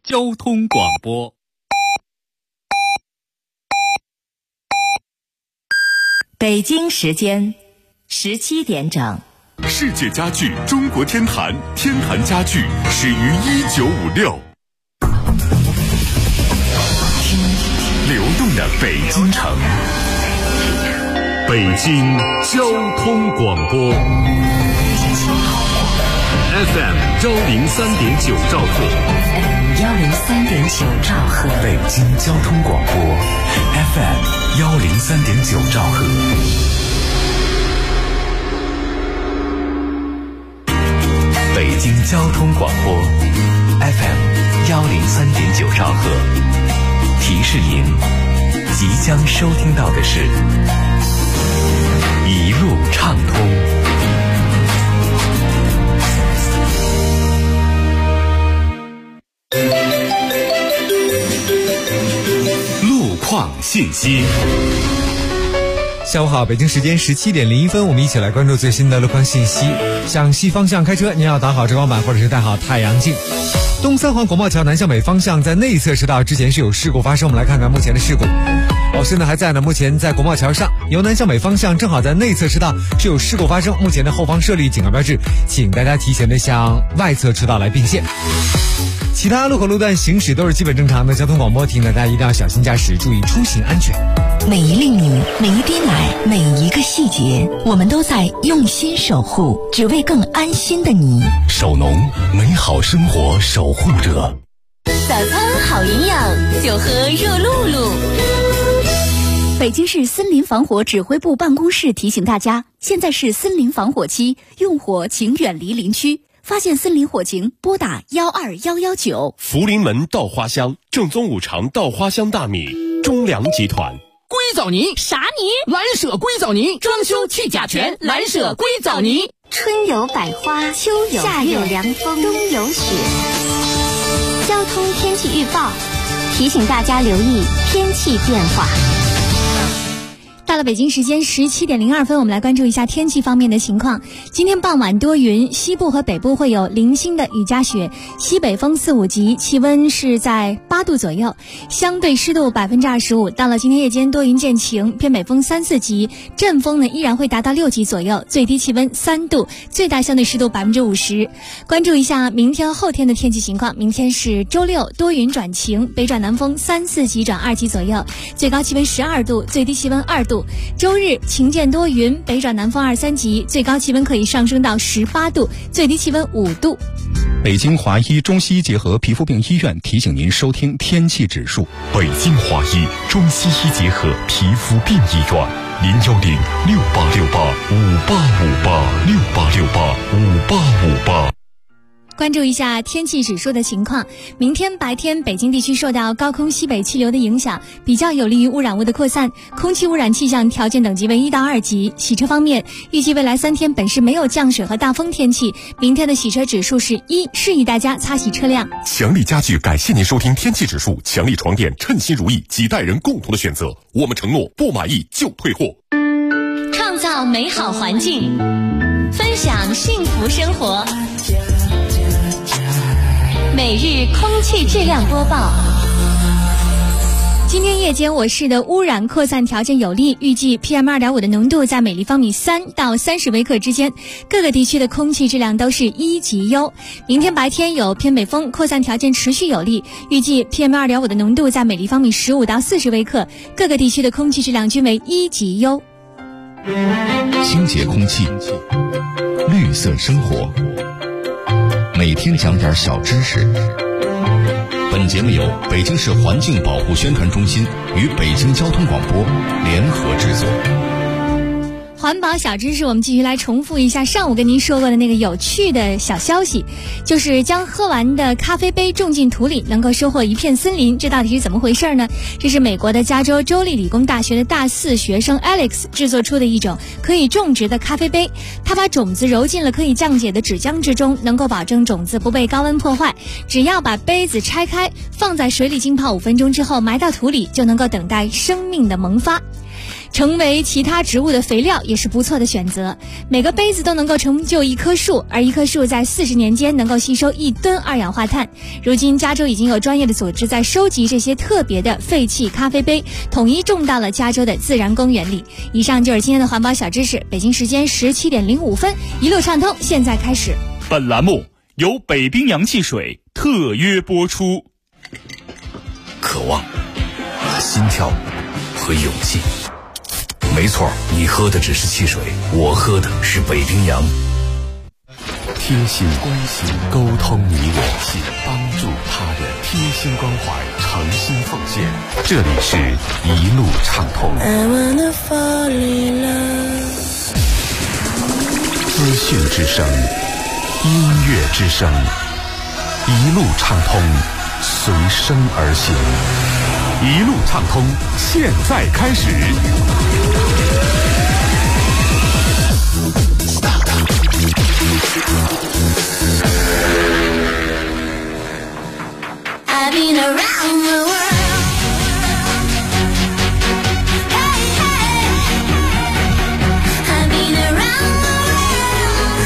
交通广播。 北京时间17点整。 世界家具中国天坛，天坛家具始于1956。流动的北京城，北京交通广播 FM103.9 兆赫 103.9 兆赫， 北京交通广播 FM103.9 兆赫。北京交通广播 FM103.9 兆赫，提示您即将收听到的是一路畅通。路况信息。 下午好，北京时间17点01分，我们一起来关注最新的路况信息。向西方向开车，您要打好遮光板或者是戴好太阳镜。东三环国贸桥南向北方向在内侧车道之前是有事故发生，我们来看看目前的事故。现在还在呢，目前在国贸桥上由南向北方向正好在内侧车道是有事故发生，目前的后方设立警告标志，请大家提前的向外侧车道来并线。其他路口路段行驶都是基本正常的，交通广播提醒大家一定要小心驾驶，注意出行安全。 每一粒米，每一滴奶，每一个细节，我们都在用心守护，只为更安心的你。 守农，美好生活守护者。 早餐好营养，就喝热露露。北京市森林防火指挥部办公室提醒大家，现在是森林防火期，用火请远离林区。发现森林火情，拨打12119。 福临门稻花香，正宗五常稻花香大米，中粮集团。 硅藻泥啥泥？ 蓝舍硅藻泥，装修去甲醛，蓝舍硅藻泥。 春有百花，秋有夏有凉风，冬有雪。交通天气预报提醒大家留意天气变化。到了北京时间17点02分，我们来关注一下天气方面的情况。今天傍晚多云，西部和北部会有零星的雨夹雪，西北风4、5级，气温是在8度左右，相对湿度25%。到了今天夜间多云见晴，偏北风3、4级，阵风呢依然会达到6级左右，最低气温3度，最大相对湿度50%。关注一下明天后天的天气情况。明天是周六，多云转晴，北转南风3、4级转2级左右，最高气温12度，最低气温2度。周日晴间多云，北转南风2、3级，最高气温可以上升到18度，最低气温5度。 北京华医中西医结合皮肤病医院提醒您收听天气指数。北京华医中西医结合皮肤病医院，0106868585858，68685858。 关注一下天气指数的情况。明天白天北京地区受到高空西北气流的影响，比较有利于污染物的扩散，空气污染气象条件等级为1到2级。洗车方面，预计未来3天本市没有降水和大风天气，明天的洗车指数是1，示意大家擦洗车辆。 强力家具感谢您收听天气指数，强力床垫称心如意，几代人共同的选择，我们承诺不满意就退货。 创造美好环境，分享幸福生活。每日空气质量播报。今天夜间我市的污染扩散条件有利，预计 PM2.5 的浓度在每立方米3到30微克之间，各个地区的空气质量都是1级优。明天白天有偏北风，扩散条件持续有利，预计 PM2.5 的浓度在每立方米15到40微克，各个地区的空气质量均为1级优。 清洁空气，绿色生活，每天讲点小知识。本节目由北京市环境保护宣传中心与北京交通广播联合制作。 环保小知识，我们继续来重复一下上午跟您说过的那个有趣的小消息，就是将喝完的咖啡杯种进土里能够收获一片森林，这到底是怎么回事呢？这是美国的加州州立理工大学的大4学生 Alex 制作出的一种可以种植的咖啡杯，他把种子揉进了可以降解的纸浆之中，能够保证种子不被高温破坏。只要把杯子拆开，放在水里浸泡5分钟之后埋到土里，就能够等待生命的萌发。 成为其他植物的肥料也是不错的选择。每个杯子都能够成就一棵树，而一棵树在40年间能够吸收1吨二氧化碳。如今加州已经有专业的组织在收集这些特别的废弃咖啡杯，统一种到了加州的自然公园里。以上就是今天的环保小知识。北京时间17点05分，一路畅通现在开始。 本栏目由北冰洋汽水特约播出。 渴望、心跳和勇气。没错，你喝的只是汽水，我喝的是北冰洋。贴心关心，沟通你我，帮助他人，贴心关怀，诚心奉献。这里是一路畅通。资讯之声，音乐之声，一路畅通，随声而行。一路畅通，现在开始。 I've been around the world. Hey, hey. I've been around the world.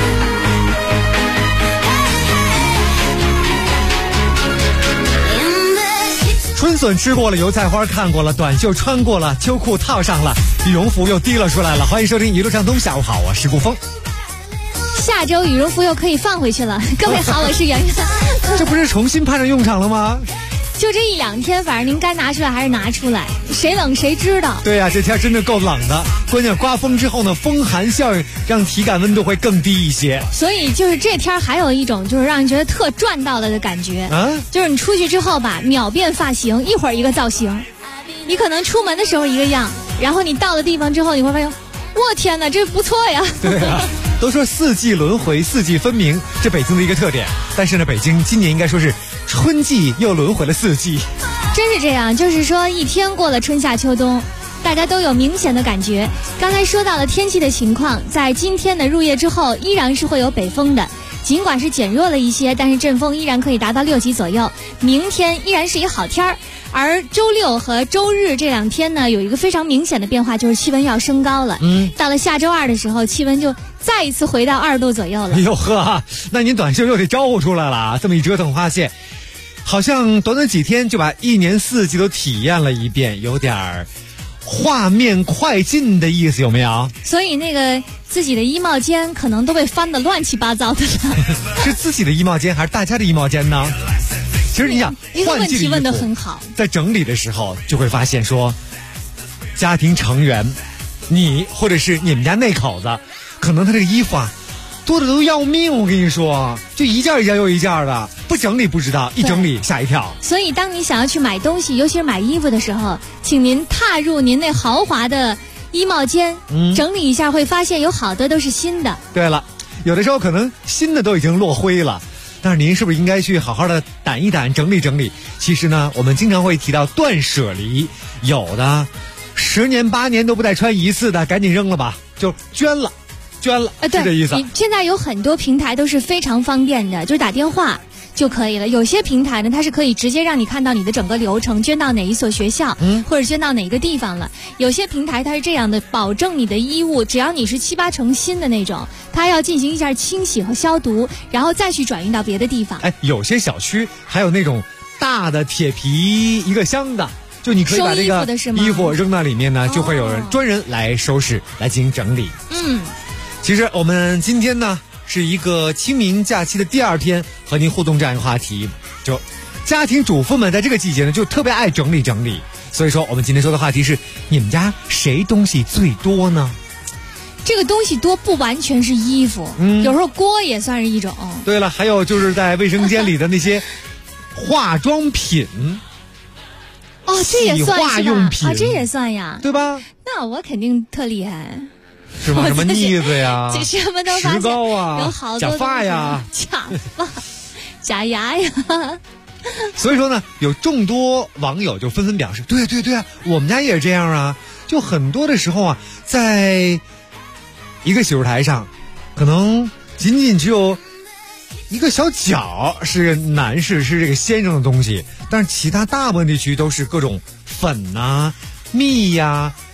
Hey, hey. In the kitchen. 春笋吃过了，油菜花看过了，短袖穿过了，秋裤套上了，羽绒服又提了出来了。欢迎收听一路畅通，下午好，我是顾峰。 下周羽绒服又可以放回去了。各位好，我是圆圆。 这不是重新派上用场了吗？ 就这1-2天，反正您该拿出来还是拿出来，谁冷谁知道。 对呀，这天真的够冷的，关键刮风之后呢，风寒效应让体感温度会更低一些。 所以就是这天还有一种就是让人觉得特赚到了的感觉啊，就是你出去之后吧，秒变发型，一会儿一个造型。你可能出门的时候一个样，然后你到了地方之后，你会发现，我天哪，这不错呀。 对啊。都说四季轮回，四季分明，这北京的一个特点。但是呢，北京今年应该说是春季又轮回了4季。 真是这样，就是说一天过了春夏秋冬，大家都有明显的感觉。刚才说到了天气的情况，在今天的入夜之后，依然是会有北风的，尽管是减弱了一些，但是阵风依然可以达到6级左右。明天依然是一好天儿。而周六和周日这2天呢，有一个非常明显的变化，就是气温要升高了。到了下周2的时候，气温就再一次回到20度左右了。 哎呦呵，那您短袖又得招呼出来了啊！这么一折腾，发现好像短短几天就把1年4季都体验了一遍，有点画面快进的意思，有没有？ 所以那个自己的衣帽间可能都被翻得乱七八糟的了。 是自己的衣帽间还是大家的衣帽间呢？其实你想， 一个问题问得很好， 在整理的时候就会发现说，家庭成员，你或者是你们家那口子，可能他这个衣服啊多的都要命，我跟你说，就一件一件又一件的，不整理不知道，一整理吓一跳。 所以当你想要去买东西，尤其是买衣服的时候，请您踏入您那豪华的衣帽间，整理一下，会发现有好多都是新的。 对了，有的时候可能新的都已经落灰了，但是您是不是应该去好好的掸一掸，整理整理？其实呢，我们经常会提到断舍离，有的10年8年都不带穿一次的，赶紧扔了吧，就捐了，是这意思。 你现在有很多平台都是非常方便的，就是打电话就可以了。有些平台呢，它是可以直接让你看到你的整个流程，捐到哪一所学校，或者捐到哪个地方了。有些平台它是这样的，保证你的衣物，只要你是7、8成新的那种，它要进行一下清洗和消毒，然后再去转运到别的地方。 有些小区还有那种大的铁皮一个箱子，就你可以把这个衣服扔到里面呢，就会有人专人来收拾，来进行整理。其实我们今天呢是一个清明假期的第2天，和您互动这样一个话题，就家庭主妇们在这个季节呢就特别爱整理整理。所以说我们今天说的话题是，你们家谁东西最多呢？ 这个东西多不完全是衣服，有时候锅也算是一种。 对了，还有就是在卫生间里的那些化妆品。 这也算洗化用品啊，这也算呀， 对吧？ 那我肯定特厉害。 是吗？什么腻子呀？ 这什么都发现， 石膏啊， 有好多假发呀， 假发、假牙呀。 所以说呢，有众多网友就纷纷表示，对啊，我们家也是这样啊。就很多的时候啊，在一个洗漱台上，可能仅仅只有一个小角是男士，是这个先生的东西，但是其他大部分地区都是各种粉啊、蜜呀、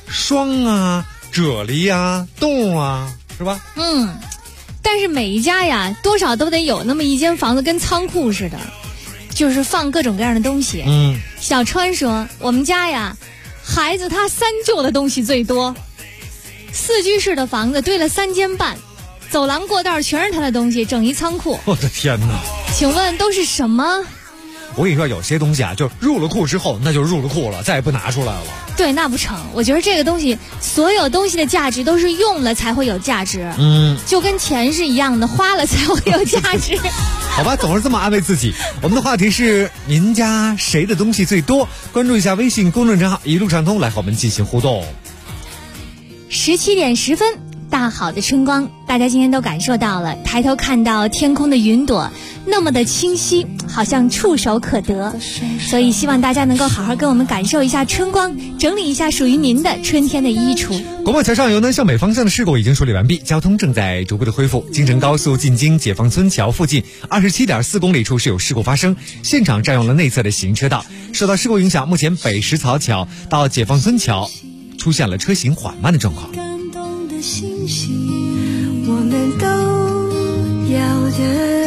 霜啊、啫喱啊、冻啊，是吧？ 但是每一家呀，多少都得有那么一间房子跟仓库似的，就是放各种各样的东西。小川说，我们家呀，孩子他三舅的东西最多，4居室的房子堆了3间半，走廊过道全是他的东西，整一仓库。 我的天哪！ 请问都是什么？ 我跟你说，有些东西啊，就入了库之后，那就入了库了，再也不拿出来了。 对，那不成。我觉得这个东西，所有东西的价值都是用了才会有价值。就跟钱是一样的，花了才会有价值。 好吧，总是这么安慰自己。我们的话题是您家谁的东西最多？关注一下微信公众账号一路畅通，来和我们进行互动。 17点10分，大好的春光，大家今天都感受到了。抬头看到天空的云朵那么的清晰，好像触手可得，所以希望大家能够好好跟我们感受一下春光，整理一下属于您的春天的衣橱。 国贸桥上由南向北方向的事故已经处理完毕，交通正在逐步的恢复。京承高速进京解放村桥附近27.4公里处是有事故发生，现场占用了内侧的行车道。受到事故影响，目前北石槽桥到解放村桥出现了车行缓慢的状况。 感动的信息我们都要的，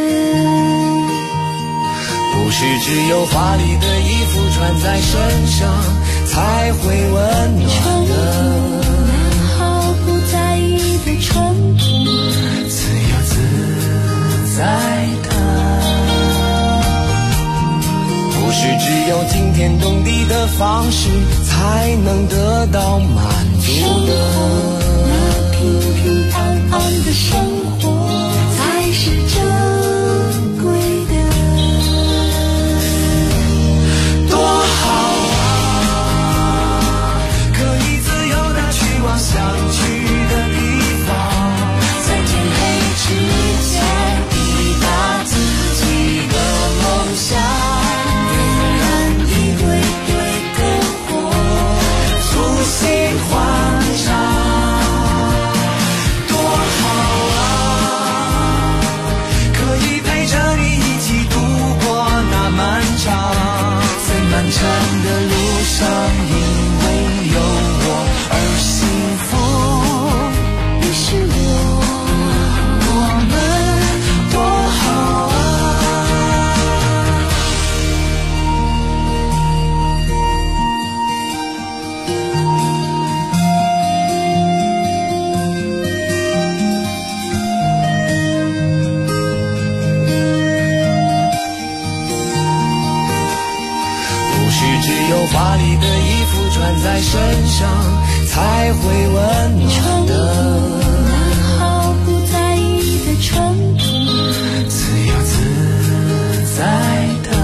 不是只有华丽的衣服穿在身上才会温暖的， 毫不在意的纯朴， 自由自在的，不是只有惊天动地的方式才能得到满足的， 平平安安的生活才是珍贵的。 多好啊，可以自由地去往想去的地方， 在天黑之前抵达自己的梦想，点燃一堆堆篝火， 促膝欢唱。漫长的路上，因为有我而幸福， 你是我们多好啊。只有华丽的衣服穿在身上才会温暖的， 毫不在意的纯朴， 自由自在的，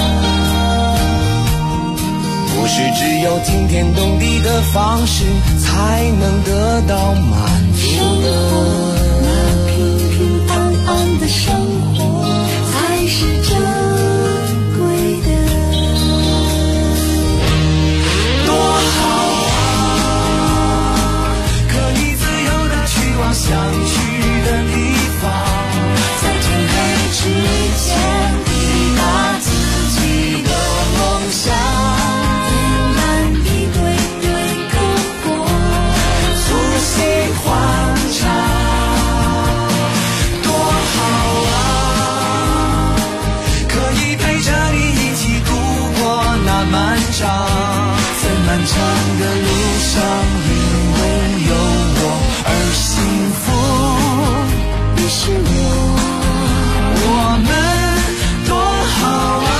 不是只有惊天动地的方式才能得到满足的， 平平安安的生活才是珍贵的。 想去的地方， 在天黑之前抵达自己的梦想，点燃一堆堆篝火， 促膝欢唱。多好啊，可以陪着你一起度过那漫长，在漫长的路上，因为有我而幸福， 你是我们多好啊，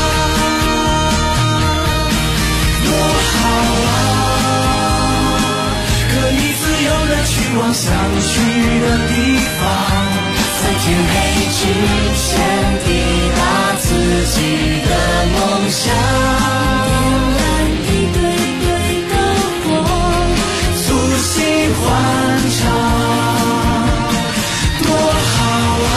多好啊，可以自由地去往想去的地方，在天黑之前抵达自己的梦想， 点燃一堆堆篝火， 促膝欢唱。多好啊，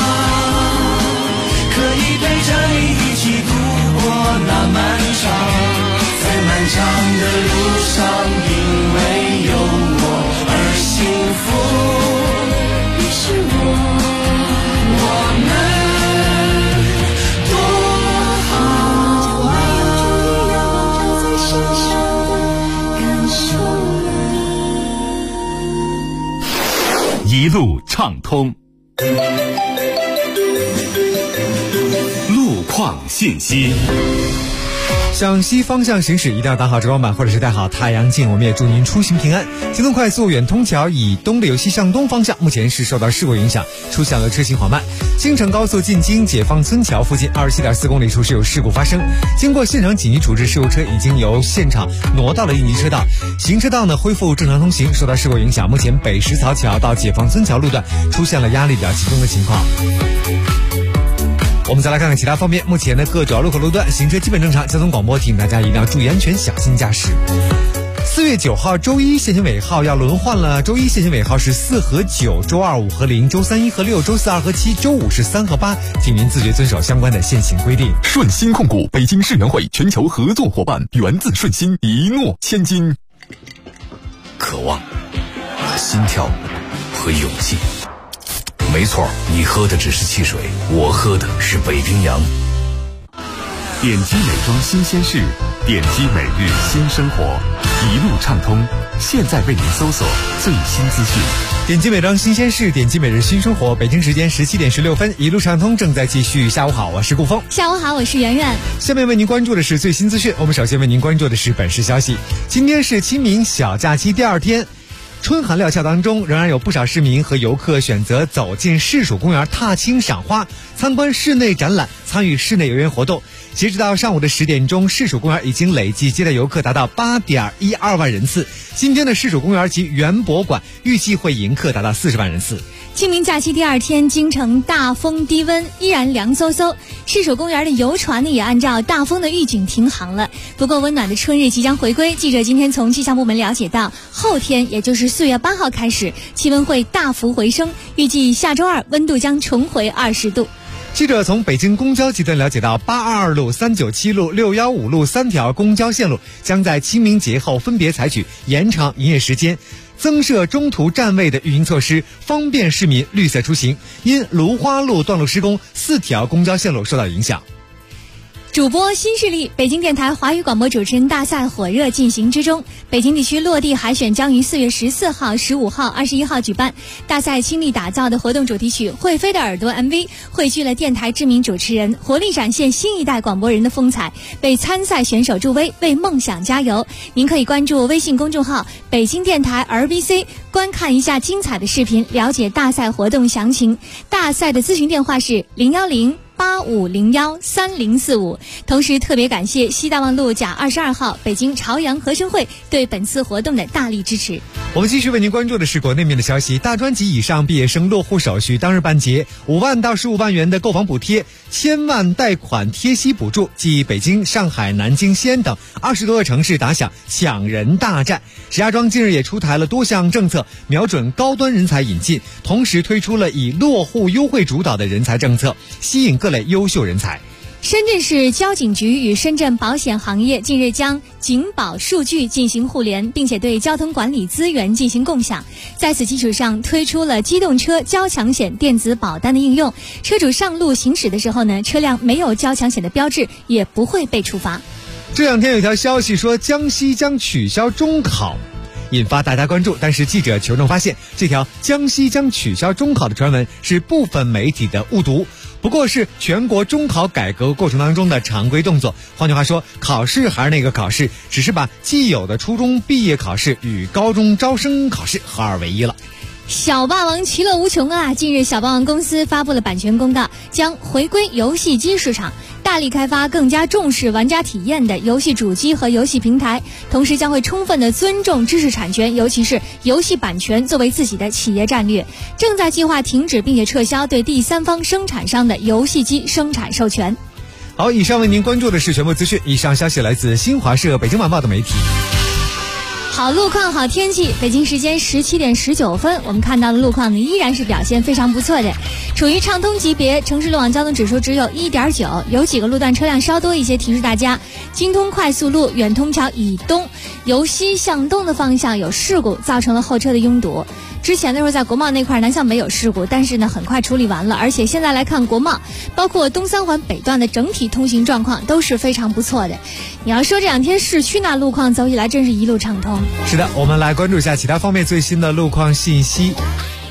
可以陪着你一起度过那漫长，在漫长的路上，因为有我而幸福， 你是我们多好啊。 一路畅通。路况信息。 向西方向行驶一定要打好遮光板或者是带好太阳镜，我们也祝您出行平安。京东快速远通桥以东的由西向东方向目前是受到事故影响，出现了车行缓慢。京承高速进京解放村桥附近27.4公里处是有事故发生，经过现场紧急处置，事故车已经由现场挪到了应急车道，行车道呢恢复正常通行。受到事故影响，目前北石槽桥到解放村桥路段出现了压力比较集中的情况。我们再来看看其他方面，目前的各主要路口路段行车基本正常，交通广播提醒大家一定要注意安全，小心驾驶。4月9号周一限行尾号要轮换了，周一限行尾号是4和9，周2 5和0，周3 1和6，周4 2和7，周5是3和8，请您自觉遵守相关的限行规定。 顺心控股北京世园会全球合作伙伴，源自顺心，一诺千金。 渴望、心跳和勇气。没错，你喝的只是汽水，我喝的是北冰洋。 点击美妆新鲜事，点击每日新生活，一路畅通。现在为您搜索最新资讯。 点击美妆新鲜事，点击每日新生活。北京时间17点16分，一路畅通正在继续。下午好，我是顾峰。 下午好，我是圆圆。 下面为您关注的是最新资讯。我们首先为您关注的是本市消息。今天是清明小假期第2天。春寒料峭当中，仍然有不少市民和游客选择走进市属公园踏青赏花，参观室内展览，参与室内游园活动。截止到上午的10点钟，市属公园已经累计接待游客达到8.12万人次。今天的市属公园及园博馆预计会迎客达到40万人次。 清明假期第2天，京城大风低温，依然凉飕飕。市属公园的游船呢，也按照大风的预警停航了。不过温暖的春日即将回归，记者今天从气象部门了解到，后天也就是4月8号开始，气温会大幅回升，预计下周2温度将重回20度。 记者从北京公交集团了解到，822路、397路、615路3条公交线路将在清明节后分别采取延长营业时间、增设中途站位的运营措施，方便市民绿色出行。因芦花路段路施工，4条公交线路受到影响。 主播新势力，北京电台华语广播主持人大赛火热进行之中。北京地区落地海选将于4月14号、15号、21号举办。大赛倾力打造的活动主题曲《会飞的耳朵》MV 汇聚了电台知名主持人，活力展现新一代广播人的风采，为参赛选手助威，为梦想加油。您可以关注微信公众号北京电台 RBC， 观看一下精彩的视频，了解大赛活动详情。大赛的咨询电话是010-8501-3045。同时特别感谢西大望路甲22号北京朝阳合生汇对本次活动的大力支持。 我们继续为您关注的是国内面的消息。大专及以上毕业生落户手续当日办结，5万到15万元的购房补贴，1000万贷款贴息补助，继北京、上海、南京、西安等20多个城市打响抢人大战。石家庄近日也出台了多项政策，瞄准高端人才引进，同时推出了以落户优惠主导的人才政策，吸引各类优秀人才。 深圳市交警局与深圳保险行业近日将警保数据进行互联，并且对交通管理资源进行共享。在此基础上，推出了机动车交强险电子保单的应用，车主上路行驶的时候呢，车辆没有交强险的标志也不会被处罚。 这两天有条消息说江西将取消中考，引发大家关注，但是记者求证发现，这条江西将取消中考的传闻是部分媒体的误读，不过是全国中考改革过程当中的常规动作。换句话说，考试还是那个考试，只是把既有的初中毕业考试与高中招生考试合二为一了。 小霸王其乐无穷啊！近日，小霸王公司发布了版权公告，将回归游戏机市场，大力开发更加重视玩家体验的游戏主机和游戏平台，同时将会充分的尊重知识产权，尤其是游戏版权作为自己的企业战略。正在计划停止并且撤销对第三方生产商的游戏机生产授权。 好，以上为您关注的是全部资讯，以上消息来自新华社、北京晚报的媒体。 好路况好天气，北京时间17点19分，我们看到的路况呢依然是表现非常不错的，处于畅通级别，城市路网交通指数只有 1.9， 有几个路段车辆稍多一些，提示大家京通快速路远通桥以东由西向东的方向有事故，造成了后车的拥堵。之前的时候在国贸那块南向北有事故，但是呢很快处理完了，而且现在来看国贸包括东三环北段的整体通行状况都是非常不错的。你要说这两天市区那路况走起来真是一路畅通。 是的，我们来关注一下其他方面最新的路况信息。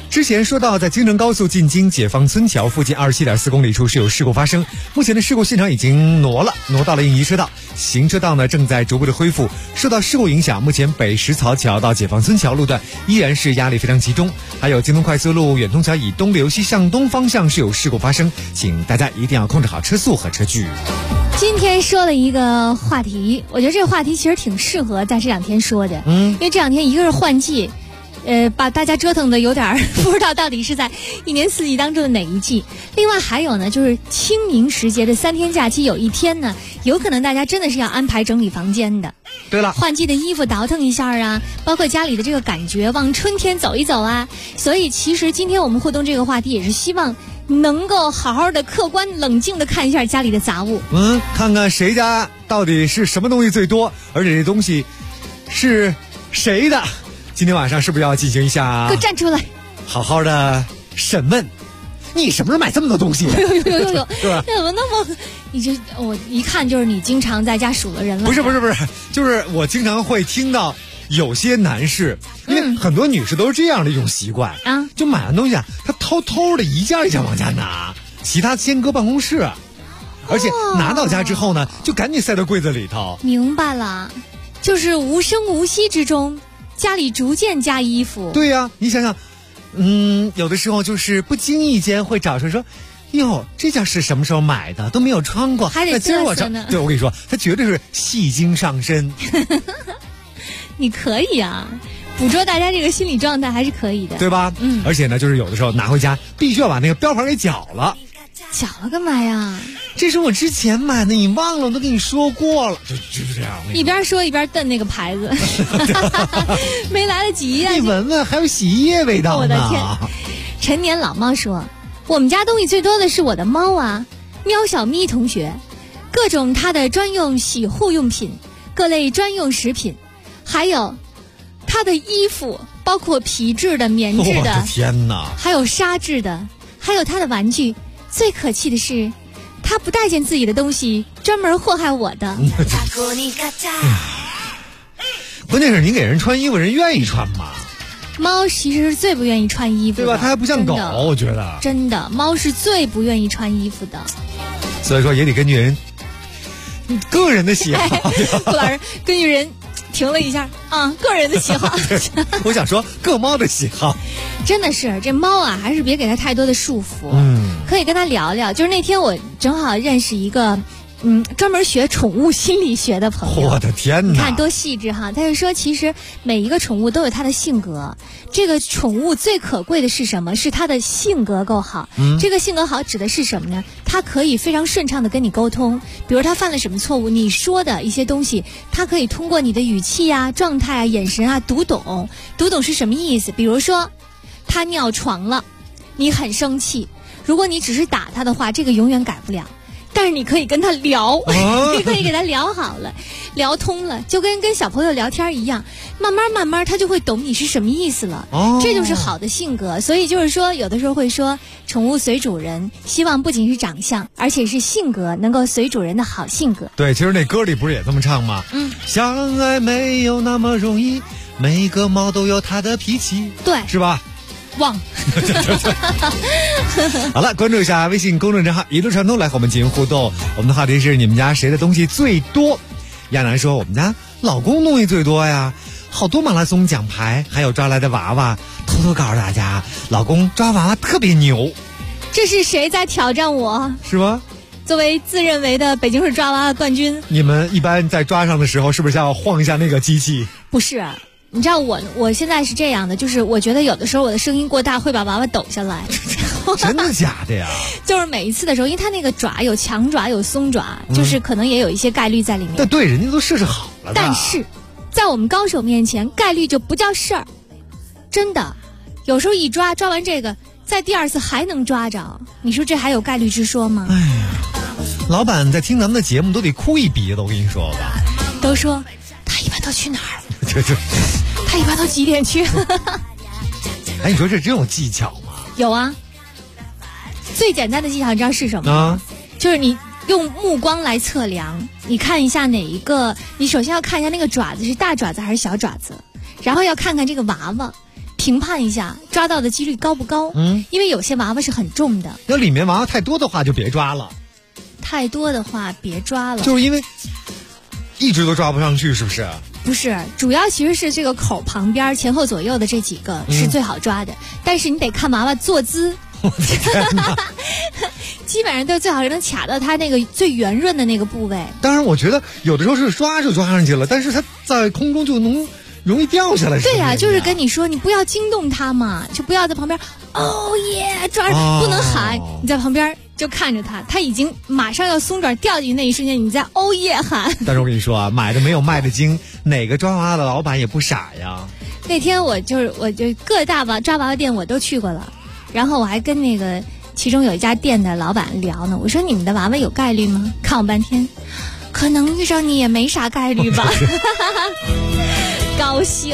之前说到，在京承高速进京解放村桥附近27.4公里处是有事故发生，目前的事故现场已经挪到了应急车道，行车道呢正在逐步的恢复。受到事故影响，目前北石槽桥到解放村桥路段依然是压力非常集中，还有京东快速路远通桥以东流西向东方向是有事故发生，请大家一定要控制好车速和车距。 今天说了一个话题，我觉得这个话题其实挺适合在这两天说的，因为这两天一个是换季。把大家折腾的有点不知道到底是在一年四季当中的哪一季。另外还有呢，就是清明时节的3天假期，有一天呢，有可能大家真的是要安排整理房间的。 对了， 换季的衣服倒腾一下啊，包括家里的这个感觉，往春天走一走啊。所以其实今天我们互动这个话题，也是希望能够好好的、客观、冷静的看一下家里的杂物。 看看谁家到底是什么东西最多，而且这东西是谁的。今天晚上是不是要进行一下？ 给我站出来！ 好好的审问，你什么时候买这么多东西？ 有， 是吧？ 怎么那么？你这我一看就是你经常在家数了人了。 不是，就是我经常会听到有些男士，因为很多女士都是这样的一种习惯啊，就买完东西啊，他偷偷的一件一件往家拿，其他先搁办公室，而且拿到家之后呢，就赶紧塞到柜子里头。 明白了，就是无声无息之中。家里逐渐加衣服。 对呀，你想想，有的时候就是不经意间会找出说，哟，这件是什么时候买的，都没有穿过， 还得嘚瑟呢。 对，我跟你说，他绝对是戏精上身。 你可以啊，捕捉大家这个心理状态还是可以的， 对吧？而且呢，就是有的时候拿回家必须要把那个标牌给缴了。 缴了干嘛呀？ 这是我之前买的，你忘了，我都跟你说过了，就是这样。 一边说一边瞪那个牌子，没来得及呀。 你闻闻，还有洗衣液味道呢。 我的天！陈年老猫说，我们家东西最多的是我的猫啊，喵小咪同学，各种它的专用洗护用品，各类专用食品，还有它的衣服，包括皮质的、棉质的， 我的天哪， 还有纱质的，还有它的玩具。最可气的是，他不待见自己的东西，专门祸害我的。 关键是你给人穿衣服，人愿意穿吗？ 猫其实是最不愿意穿衣服的， 对吧？它还不像狗，我觉得真的，猫是最不愿意穿衣服的。 所以说也得根据人个人的喜好。 顾老师根据人停了一下啊，个人的喜好。 我想说各猫的喜好。 真的是这猫啊，还是别给它太多的束缚。可以跟它聊聊。就是那天我正好认识一个专门学宠物心理学的朋友。 我的天哪， 你看多细致哈！他就说，其实每一个宠物都有它的性格，这个宠物最可贵的是什么？是它的性格够好。这个性格好指的是什么呢？它可以非常顺畅的跟你沟通，比如它犯了什么错误，你说的一些东西，它可以通过你的语气啊、状态啊、眼神啊读懂是什么意思。比如说，它尿床了，你很生气，如果你只是打它的话，这个永远改不了。但是你可以跟他聊，你可以给他聊好了，聊通了，就跟小朋友聊天一样，慢慢他就会懂你是什么意思了。这就是好的性格。所以就是说，有的时候会说宠物随主人，希望不仅是长相，而且是性格能够随主人的好性格。 对，其实那歌里不是也这么唱吗？相爱没有那么容易，每个猫都有它的脾气， 对， 是吧？ 忘。 好了，关注一下微信公众账号一路畅通，来和我们进行互动。我们的话题是你们家谁的东西最多？亚楠说我们家老公东西最多呀，好多马拉松奖牌，还有抓来的娃娃。偷偷告诉大家，老公抓娃娃特别牛。 这是谁在挑战我？ 是吗？ 作为自认为的北京市抓娃娃冠军， 你们一般在抓上的时候，是不是要晃一下那个机器？ 不是。你知道我现在是这样的，就是我觉得有的时候我的声音过大会把娃娃抖下来。 真的假的呀？ 就是每一次的时候，因为它那个爪有强爪有松爪，就是可能也有一些概率在里面。 对，人家都设置好了的。 但是在我们高手面前，概率就不叫事儿。真的，有时候一抓完这个，在第二次还能抓着，你说这还有概率之说吗？ 哎呀，老板在听咱们的节目都得哭一鼻子，我跟你说吧。 都说他一般都去哪儿？ 就他一般都几点去？ 哎，你说这真有技巧吗？ 有啊，最简单的技巧你知道是什么吗？ 就是你用目光来测量，你看一下哪一个，你首先要看一下那个爪子是大爪子还是小爪子，然后要看看这个娃娃评判一下抓到的几率高不高。因为有些娃娃是很重的， 要里面娃娃太多的话就别抓了， 太多的话别抓了， 就是因为一直都抓不上去，是不是？ 不是，主要其实是这个口旁边前后左右的这几个是最好抓的，但是你得看娃娃坐姿。基本上都最好是能卡到它那个最圆润的那个部位。 当然我觉得有的时候是抓就抓上去了，但是它在空中就能容易掉下来。 对呀，就是跟你说你不要惊动它嘛，就不要在旁边哦耶抓，不能喊，你在旁边就看着它，它已经马上要松爪掉进去那一瞬间，你在哦耶喊。 但是我跟你说啊，买的没有卖的精，哪个抓娃娃的老板也不傻呀。 那天我就各大抓娃娃店我都去过了，然后我还跟那个其中有一家店的老板聊呢，我说你们的娃娃有概率吗？看我半天，可能遇上你也没啥概率吧。高兴。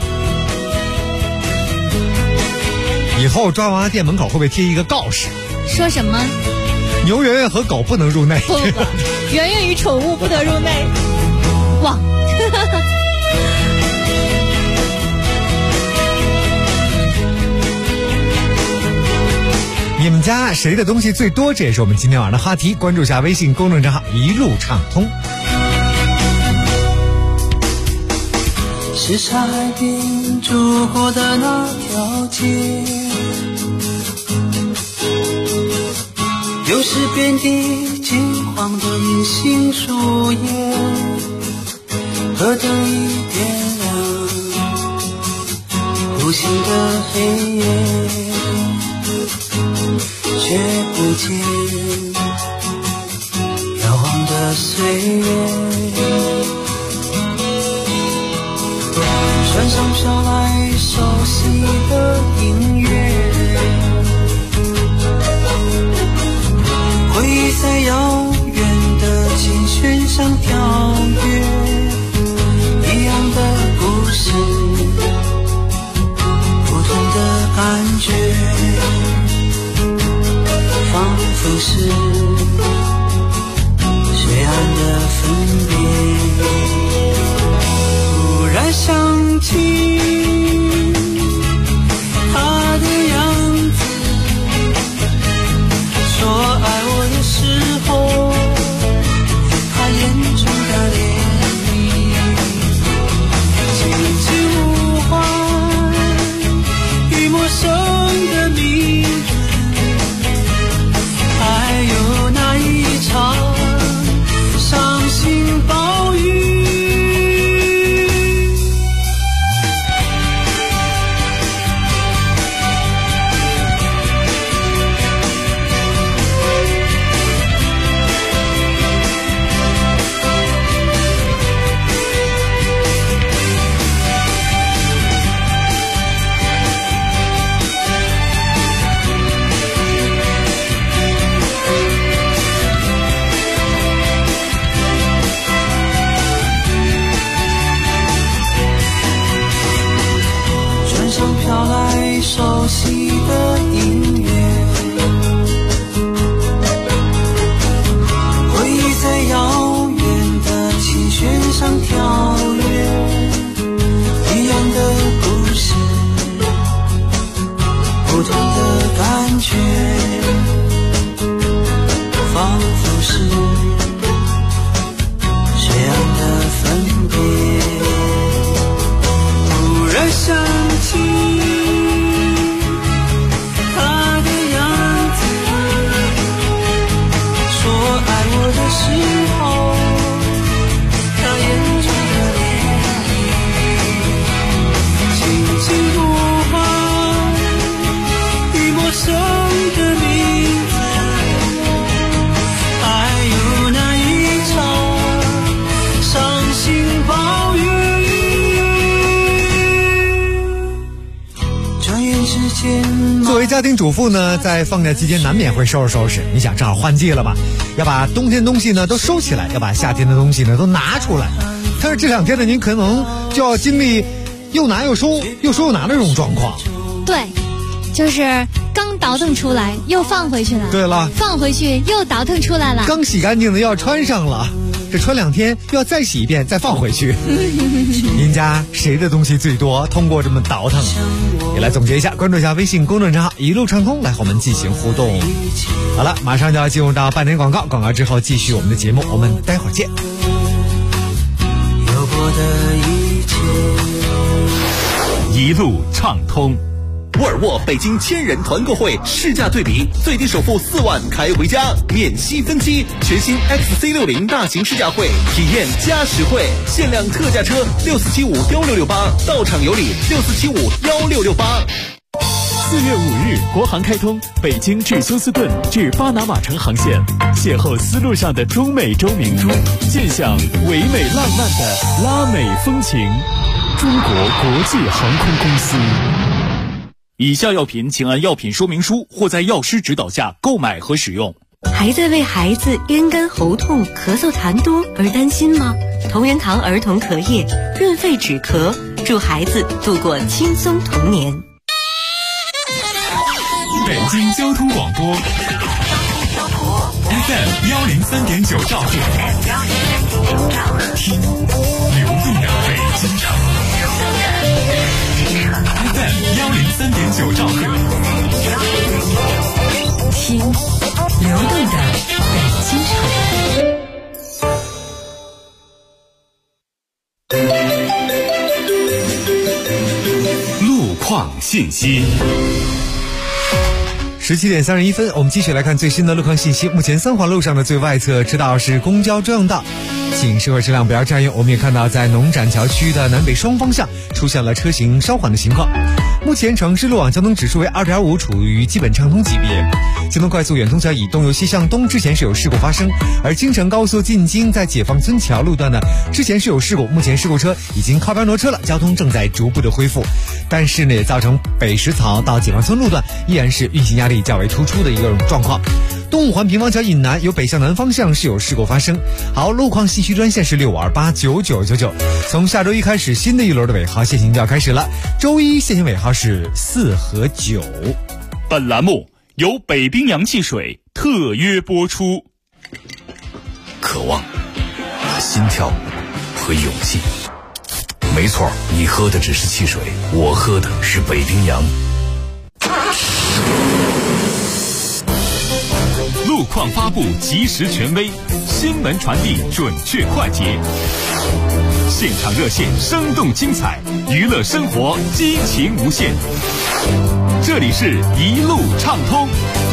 以后抓娃娃店门口会不会贴一个告示？ 说什么？ 牛圆圆和狗不能入内。 不，圆圆与宠物不得入内。哇！ 你们家谁的东西最多？这也是我们今天晚上的话题。关注一下微信公众账号一路畅通。 是在海边住过的那条街，有时遍地金黄的银杏树叶，河灯一点亮无形的黑夜，却不见摇晃的岁月，船上飘来熟悉的音乐，回忆在遥远的琴弦上跳跃，一样的故事，不同的感觉，仿佛是水岸的分别，突然想起他的样子，说爱我的时候，他眼中的涟漪，轻轻呼唤与陌生的名字，还有那一场伤心暴雨。飘来熟悉的音乐，回忆在遥远的琴弦上跳跃，一样的故事，不同的感觉，仿佛是水岸的分别，突然想起时候，他眼中的涟漪，轻轻呼唤与陌生的名字，还有那一场伤心暴雨，转眼之间。 作为家庭主妇呢，在放假期间难免会收拾收拾。你想，正好换季了吧，要把冬天东西呢都收起来，要把夏天的东西呢都拿出来。但是这两天呢，您可能就要经历又拿又收，又收又拿的这种状况。 对，就是刚倒腾出来又放回去了。 对了， 放回去又倒腾出来了。 刚洗干净的又要穿上了。 这穿2天又要再洗一遍再放回去。您家谁的东西最多？通过这么倒腾也来总结一下，关注一下微信公众账号一路畅通，来和我们进行互动。好了，马上就要进入到半点广告，广告之后继续我们的节目，我们待会儿见。 有过的一切， 一路畅通。 沃尔沃北京1000人团购会试驾对比，最低首付4万开回家，免息分期。全新 XC60 大型试驾会，体验加实惠，限量特价车64751668，到场有礼64751668。 4月5日，国航开通北京至休斯顿至巴拿马城航线，邂逅丝路上的中美洲明珠，见享唯美浪漫的拉美风情。中国国际航空公司。 以下药品请按药品说明书或在药师指导下购买和使用。 还在为孩子咽干喉痛、咳嗽痰多而担心吗？同仁堂儿童咳液润肺止咳，助孩子度过轻松童年。 北京交通广播 FM 103.9兆赫，听流动的北京城。FM 103.9兆赫， 听流动的北京城。路况信息。 17点31分，我们继续来看最新的路况信息。目前三环路上的最外侧车道是公交专用道，请社会车辆不要占用。我们也看到在农展桥区的南北双方向出现了车行稍缓的情况。目前城市路网交通指数为 2.5， 处于基本畅通级别。京东快速远通桥以东由西向东之前是有事故发生，而京承高速进京在解放村桥路段呢，之前是有事故，目前事故车已经靠边挪车了，交通正在逐步的恢复。但是呢，也造成北石槽到解放村路段依然是运行压力较为突出的一个状况。东五环平房桥以南由北向南方向是有事故发生。好，路况信息专线是6289999。从下周一开始，新的一轮的尾号限行就要开始了。周一限行尾号是4和9。 本栏目由北冰洋汽水特约播出。 渴望、心跳和勇气。没错，你喝的只是汽水，我喝的是北冰洋。 路况发布及时权威，新闻传递准确快捷，现场热线生动精彩，娱乐生活激情无限。这里是一路畅通。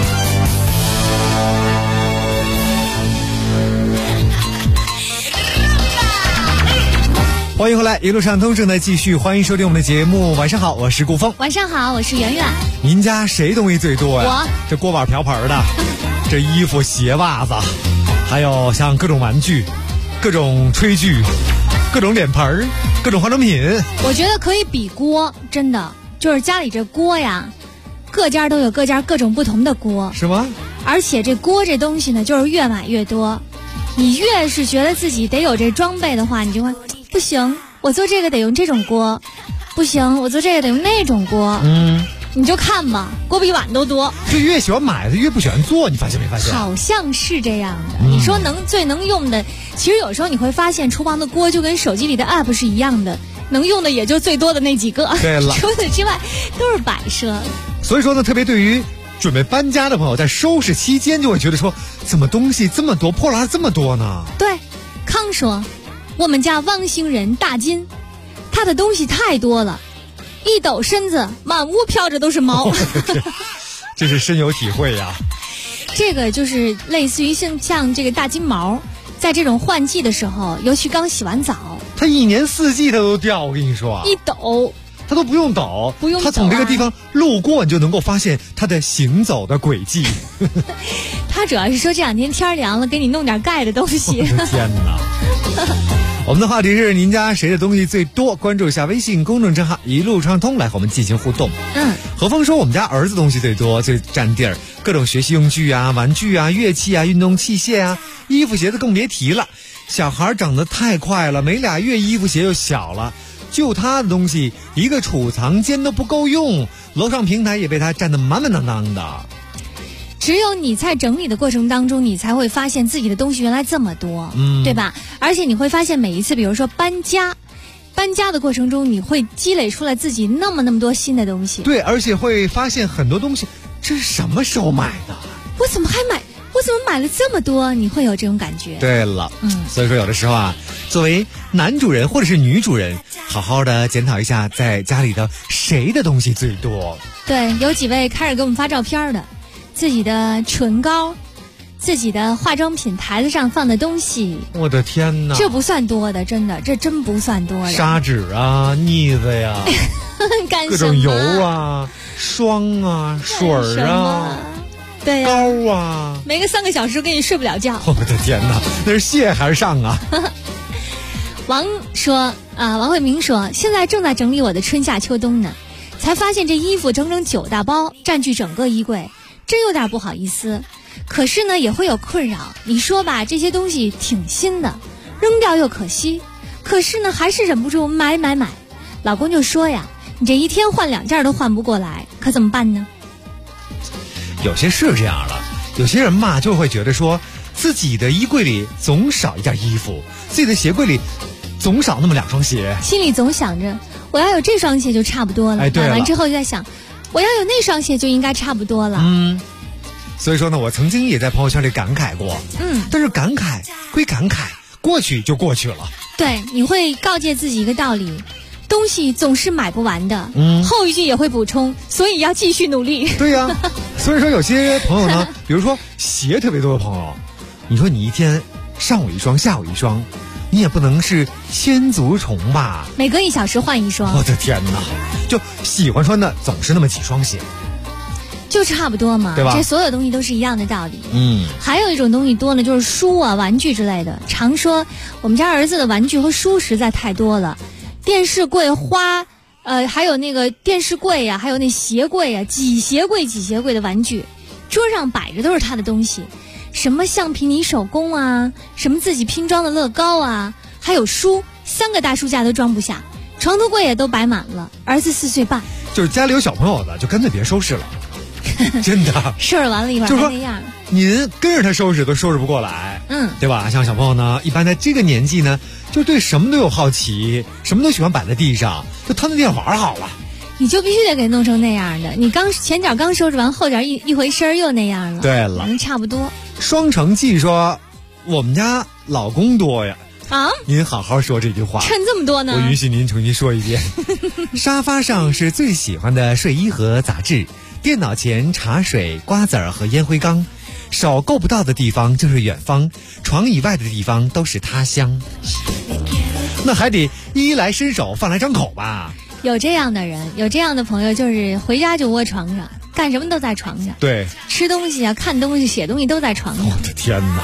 欢迎回来，一路畅通正在继续，欢迎收听我们的节目。晚上好，我是顾峰。 晚上好，我是圆圆。 您家谁东西最多呀？ 我这锅碗瓢盆的，这衣服鞋袜子，还有像各种玩具、各种炊具、各种脸盆、各种化妆品。 我觉得可以比锅，真的就是家里这锅呀，各家都有各家各种不同的锅， 是吗？ 而且这锅这东西呢，就是越买越多。你越是觉得自己得有这装备的话，你就会不行，我做这个得用这种锅，不行，我做这个得用那种锅。你就看吧，锅比碗都多。 就越喜欢买的越不喜欢做，你发现没发现？ 好像是这样的。你说最能用的，其实有时候你会发现厨房的锅就跟手机里的 app 是一样的，能用的也就最多的那几个。 对了， 除此之外都是摆设。 所以说呢，特别对于准备搬家的朋友，在收拾期间就会觉得说，怎么东西这么多，破烂这么多呢？ 对，康说，我们家汪星人大金，他的东西太多了，一抖身子，满屋飘着都是毛。 这是深有体会呀。 这个就是类似于像这个大金毛，在这种换季的时候，尤其刚洗完澡， 它一年四季它都掉。我跟你说啊， 一抖。 他都不用抖，他从这个地方路过，你就能够发现他的行走的轨迹。 他主要是说这两天天凉了，给你弄点盖的东西。 天哪！我们的话题是您家谁的东西最多？关注一下微信公众账号一路畅通，来和我们进行互动。何峰说我们家儿子东西最多，最占地儿，各种学习用具啊、玩具啊、乐器啊、运动器械啊、衣服鞋子更别提了。小孩长得太快了，没2月衣服鞋就小了。就他的东西一个储藏间都不够用，楼上平台也被他占得满满当当的。 只有你在整理的过程当中，你才会发现自己的东西原来这么多，对吧？而且你会发现每一次，比如说搬家的过程中，你会积累出来自己那么多新的东西。 对，而且会发现很多东西，这是什么时候买的？ 我怎么买了这么多？你会有这种感觉。 对了，所以说有的时候啊，作为男主人或者是女主人，好好的检讨一下在家里的谁的东西最多。 对，有几位开始给我们发照片的，自己的唇膏，自己的化妆品台子上放的东西。 我的天哪， 这不算多的，真的，这真不算多的。 砂纸啊，腻子呀，各种油啊，霜啊，水啊， 对呀， 膏啊， 没个3个小时给你睡不了觉。 我的天哪，那是卸还是上啊？ 王慧明说，现在正在整理我的春夏秋冬呢，才发现这衣服整整9大包占据整个衣柜，真有点不好意思。可是呢，也会有困扰。你说吧，这些东西挺新的，扔掉又可惜，可是呢，还是忍不住买。老公就说呀，你这一天换2件都换不过来，可怎么办呢？ 有些是这样的，有些人嘛就会觉得说，自己的衣柜里总少一件衣服，自己的鞋柜里总少那么2双鞋， 心里总想着我要有这双鞋就差不多了。买完之后就在想，我要有那双鞋就应该差不多了。 所以说呢，我曾经也在朋友圈里感慨过，但是感慨归感慨，过去就过去了。 对，你会告诫自己一个道理，东西总是买不完的。后一句也会补充，所以要继续努力。 对呀，所以说有些朋友呢，比如说鞋特别多的朋友，你说你一天上午一双，下午一双，你也不能是千足虫吧？ 每隔1小时换一双。 我的天哪，就喜欢穿的总是那么几双鞋， 就差不多嘛， 对吧？ 这所有东西都是一样的道理。还有一种东西多呢，就是书啊、玩具之类的。常说我们家儿子的玩具和书实在太多了，电视柜、还有那个电视柜呀，还有那鞋柜呀，几鞋柜的玩具，桌上摆着都是他的东西，什么橡皮泥手工啊，什么自己拼装的乐高啊，还有书，3个大书架都装不下，床头柜也都摆满了。儿子4岁半， 就是家里有小朋友的，就干脆别收拾了。真的， 收拾完了一会儿还那样， 您跟着他收拾都收拾不过来，对吧？像小朋友呢，一般在这个年纪呢，就对什么都有好奇，什么都喜欢摆在地上，就摊在地上玩好了。 你就必须得给弄成那样的，你前脚刚收拾完，后脚一回身又那样了。 对了， 差不多。 双城记说，我们家老公多呀。您好好说这句话， 趁这么多呢？ 我允许您重新说一遍。沙发上是最喜欢的睡衣和杂志，电脑前茶水、瓜子儿和烟灰缸，手够不到的地方就是远方，床以外的地方都是他乡。那还得衣来伸手，饭来张口吧？ 有这样的人，有这样的朋友，就是回家就窝床上，干什么都在床上。 对， 吃东西啊、看东西、写东西都在床上。 我的天哪！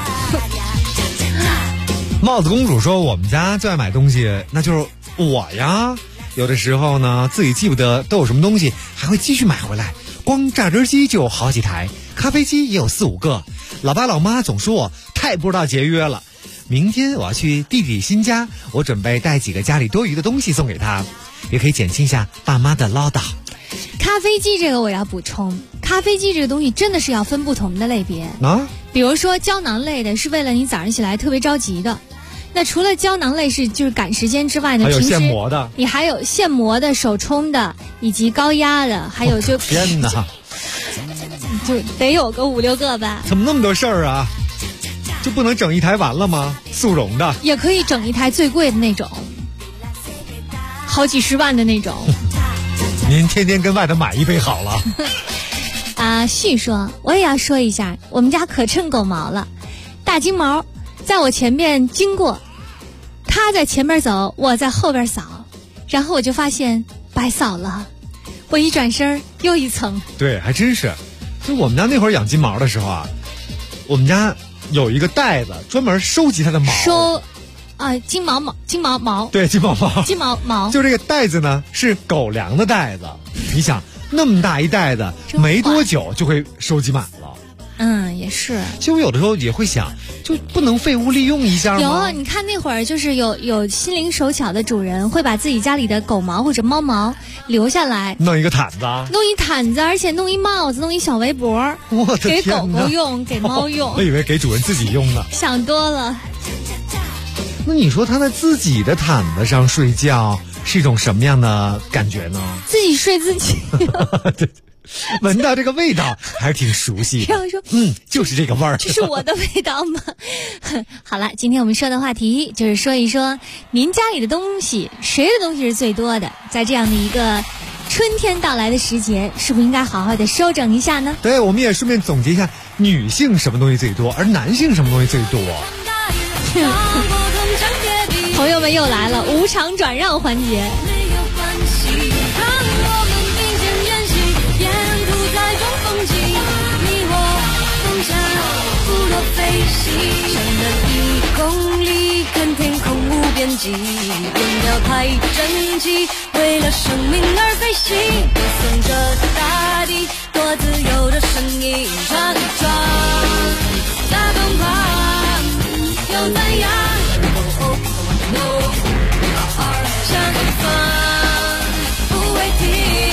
帽子公主说，我们家最爱买东西那就是我呀。有的时候呢，自己记不得都有什么东西，还会继续买回来。光榨汁机就有好几台，咖啡机也有4、5个。老爸老妈总说我太不知道节约了。明天我要去弟弟新家，我准备带几个家里多余的东西送给他，也可以减轻一下爸妈的唠叨。 咖啡机这个我要补充，咖啡机这个东西真的是要分不同的类别啊。 比如说胶囊类的，是为了你早上起来特别着急的。那除了胶囊类就是赶时间之外呢， 还有现磨的， 你还有现磨的、手冲的，以及高压的，还有就天哪， 就得有个5、6个吧？ 怎么那么多事儿啊？就不能整一台完了吗？速溶的也可以整一台最贵的那种，好几10万的那种。 您天天跟外头买一杯好了。 旭说，我也要说一下，我们家可趁狗毛了，大金毛在我前面经过，他在前面走，我在后边扫，然后我就发现白扫了，我一转身又一层。对， 还真是。就我们家那会儿养金毛的时候啊，我们家有一个袋子专门收集它的毛， 金毛毛， 对，金毛毛， 金毛毛。 就这个袋子呢是狗粮的袋子，你想那么大一袋子，没多久就会收集满了。 也是。 其实我有的时候也会想，就不能废物利用一下吗？ 有，你看那会儿就是有心灵手巧的主人会把自己家里的狗毛或者猫毛留下来， 弄一个毯子， 而且弄一帽子，弄一小围脖， 我的给天哪， 狗狗用，给猫用。 我以为给主人自己用呢。 想多了。 那你说他在自己的毯子上睡觉是一种什么样的感觉呢？ 自己睡自己。 对，闻到这个味道还是挺熟悉的。 这样说， 就是这个味儿。 这是我的味道吗？好了，今天我们说的话题就是说一说您家里的东西，谁的东西是最多的？在这样的一个春天到来的时节，是不是应该好好的收整一下呢？ 对，我们也顺便总结一下，女性什么东西最多，而男性什么东西最多。 朋友们又来了，无偿转让环节。 目标太整齐，为了生命而飞行，歌颂着大地多自由的声音，唱一唱，再疯狂又怎样？向远方不会停，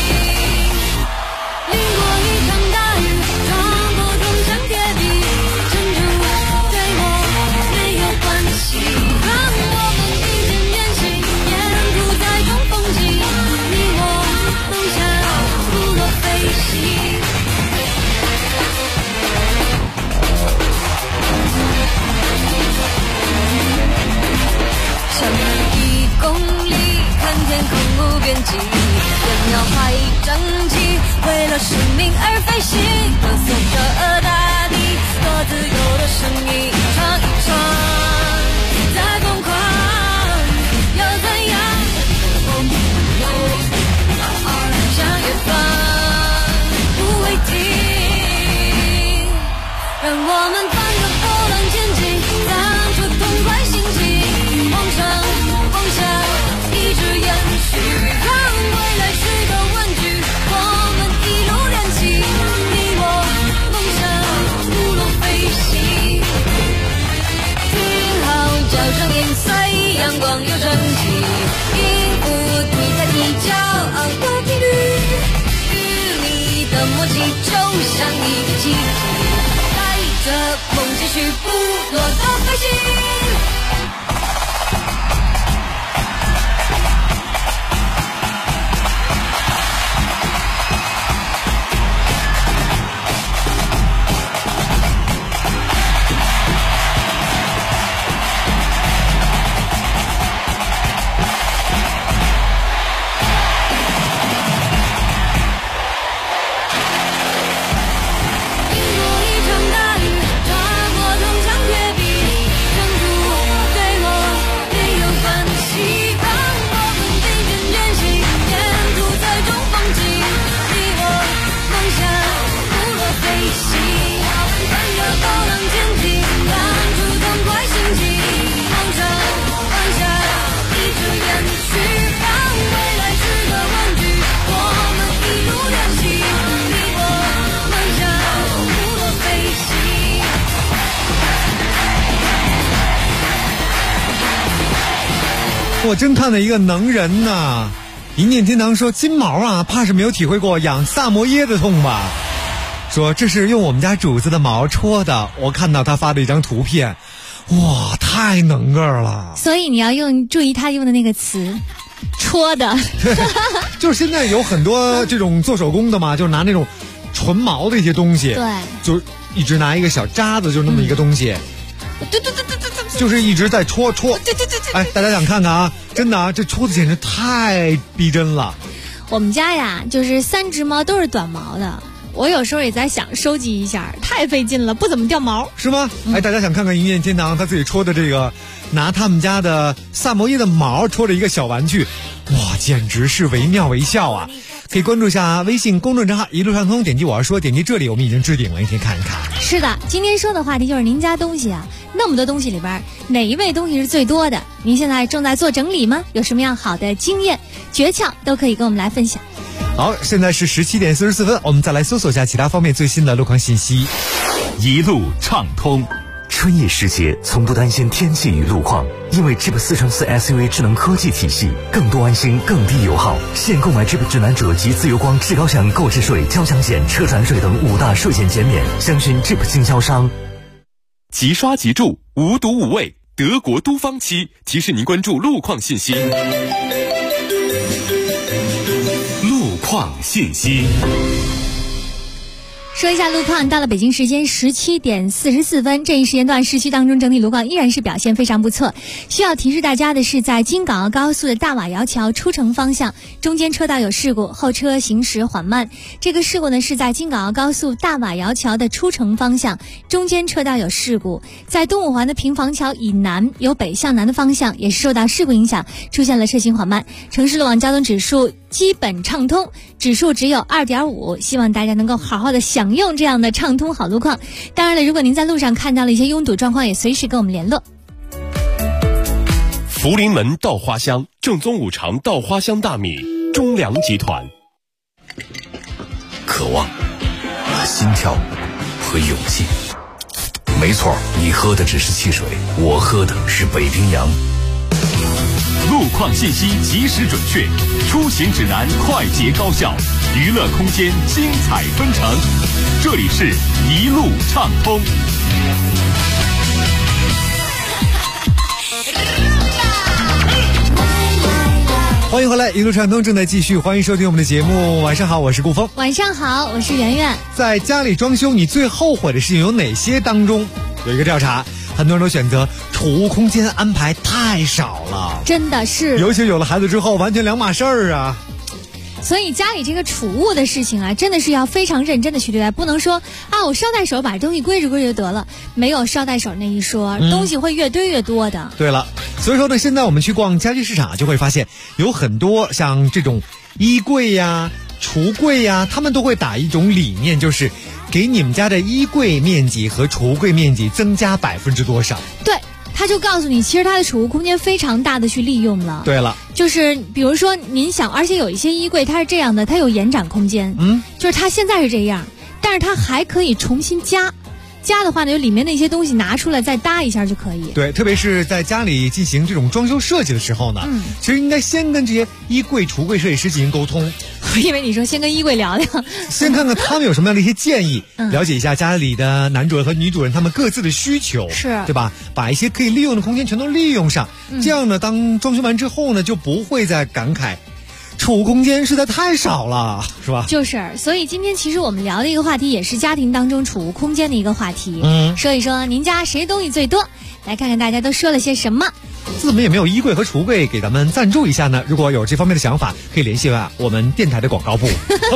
淋过一场大雨，撞破铜墙铁壁，珍珠对我没有关系，让我们并肩远行，沿途在中风景，你我梦想不落飞行。向南1公里，看天空无边际，人要排整齐，为了生命而飞行，歌颂着大地多自由的声音，唱一唱，再疯狂又怎样？向远方不会停，让我们翻个波浪前进，当初痛快心情。梦想一直延续，让未来是个问句，我们一路练习，你我梦想不落飞行。听号角声音碎，阳光又升起，音符推在地骄傲的频率，与你的默契就像一个奇迹，带着梦继续不落的飞行。 我真看了一个能人呐！一念天堂说金毛啊，怕是没有体会过养萨摩耶的痛吧？说这是用我们家主子的毛戳的。我看到他发的一张图片，哇，太能个了！ 所以你要注意他用的那个词，戳的。 对，就是现在有很多这种做手工的嘛，就是拿那种纯毛的一些东西， 对， 就一直拿一个小渣子，就那么一个东西。 对， 就是一直在戳。对。哎，大家想看看啊，真的啊，这戳的简直太逼真了。 我们家呀，就是3只猫都是短毛的，我有时候也在想收集一下，太费劲了，不怎么掉毛。 是吗？哎，大家想看看一念天堂他自己戳的这个，拿他们家的萨摩耶的毛戳着一个小玩具，哇，简直是惟妙惟肖啊！可以关注一下微信公众账号一路畅通，点击我要说，点击这里我们已经置顶了，你可以看一看。 是的，今天说的话题就是您家东西啊，那么多东西里边哪一位东西是最多的？您现在正在做整理吗？有什么样好的经验诀窍都可以跟我们来分享。 好，现在是17点44分，我们再来搜索一下其他方面最新的路况信息。 一路畅通。 春意时节，从不担心天气与路况，因为 Jeep 4乘4 SUV 智能科技体系，更多安心，更低油耗。现购买 Jeep 指南者及自由光至高享购置税、交强险、车船税等5大税险减免，详询 Jeep 经销商。 即刷即住，无毒无味，德国都方漆提示您关注路况信息。路况信息。 说一下路况，到了北京时间17点44分，这一时间段市区当中整体路况依然是表现非常不错。需要提示大家的是，在京港澳高速的大瓦窑桥出城方向，中间车道有事故，后车行驶缓慢。这个事故呢是在京港澳高速大瓦窑桥的出城方向，中间车道有事故。在东五环的平房桥以南，由北向南的方向也是受到事故影响，出现了车行缓慢。城市路网交通指数基本畅通，指数只有 2.5， 希望大家能够好好的享用这样的畅通好路况。当然了，如果您在路上看到了一些拥堵状况，也随时跟我们联络。 福临门稻花香，正宗五常稻花香大米，中粮集团。 渴望、心跳和勇气。没错，你喝的只是汽水，我喝的是北冰洋。 路况信息及时准确，出行指南快捷高效，娱乐空间精彩纷呈。这里是一路畅通。 欢迎回来，一路畅通正在继续，欢迎收听我们的节目。晚上好，我是顾峰。 晚上好，我是圆圆。 在家里装修，你最后悔的事情有哪些？当中有一个调查，很多人都选择储物空间安排太少了， 真的是， 尤其有了孩子之后，完全两码事儿啊。 所以家里这个储物的事情啊，真的是要非常认真的去对待，不能说啊，我捎带手把东西归置归置就得了，没有捎带手那一说，东西会越堆越多的。 对了，所以说呢，现在我们去逛家居市场就会发现，有很多像这种衣柜呀、橱柜呀，他们都会打一种理念，就是给你们家的衣柜面积和橱柜面积增加多少。 对，他就告诉你，其实它的储物空间非常大的去利用了。 对了， 就是比如说您想，而且有一些衣柜它是这样的，它有延展空间，就是它现在是这样，但是它还可以重新加的话呢，就里面的一些东西拿出来再搭一下就可以。 对，特别是在家里进行这种装修设计的时候呢，其实应该先跟这些衣柜、橱柜设计师进行沟通。 我以为你说先跟衣柜聊聊， 先看看他们有什么样的一些建议，了解一下家里的男主人和女主人他们各自的需求， 是对吧？把一些可以利用的空间全都利用上，这样呢，当装修完之后呢，就不会再感慨储物空间实在太少了，是吧？ 就是，所以今天其实我们聊的一个话题也是家庭当中储物空间的一个话题。说一说您家谁东西最多，来看看大家都说了些什么。 怎么也没有衣柜和橱柜给咱们赞助一下呢？如果有这方面的想法，可以联系我们电台的广告部。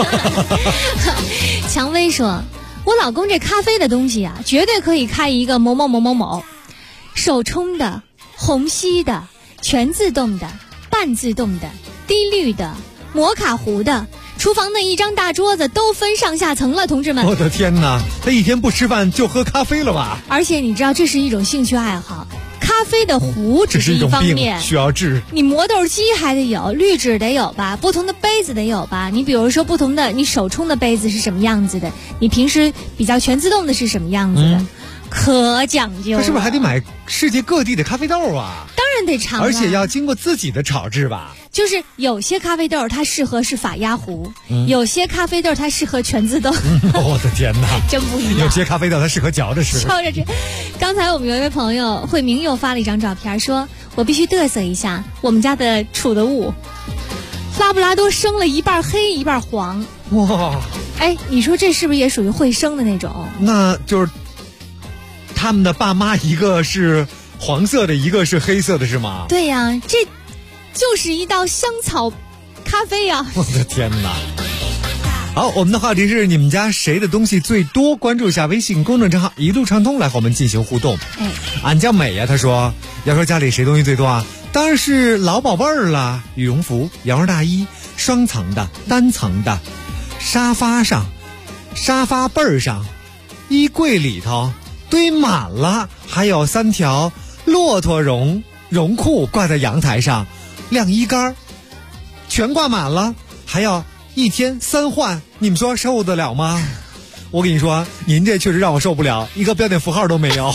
蔷薇说，我老公这咖啡的东西啊，绝对可以开一个某某某某某，手冲的、虹吸的、全自动的、半自动的、低滤的、摩卡壶的，厨房那一张大桌子都分上下层了，同志们。 我的天哪，他一天不吃饭就喝咖啡了吧？ 而且你知道，这是一种兴趣爱好。咖啡的壶只是一方面， 需要治。 你磨豆机还得有，滤纸得有吧，不同的杯子得有吧。你比如说不同的，你手冲的杯子是什么样子的，你平时比较全自动的是什么样子的，可讲究了。 他是不是还得买世界各地的咖啡豆啊？ 当然得尝， 而且要经过自己的炒制吧。 就是有些咖啡豆它适合是法压壶，有些咖啡豆它适合全自动。 我的天哪， 真不一样。 有些咖啡豆它适合嚼着吃。 嚼着吃。刚才我们有一位朋友慧明又发了一张照片，说我必须嘚瑟一下，我们家的储的物，拉布拉多生了一半黑一半黄。 哇！ 哎，你说这是不是也属于会生的那种？ 那就是他们的爸妈一个是黄色的，一个是黑色的，是吗？ 对呀，这就是一道香草咖啡呀！ 我的天哪！好，我们的话题是你们家谁的东西最多？关注一下微信公众账号一路畅通，来和我们进行互动。俺叫美呀，他说要说家里谁东西最多啊，当然是老宝贝儿了。羽绒服、羊绒大衣，双层的、单层的，沙发上、沙发背儿上、衣柜里头堆满了，还有3条骆驼绒裤挂在阳台上，晾衣杆全挂满了，还要1天3换，你们说受得了吗？ 我跟你说，您这确实让我受不了，一个标点符号都没有。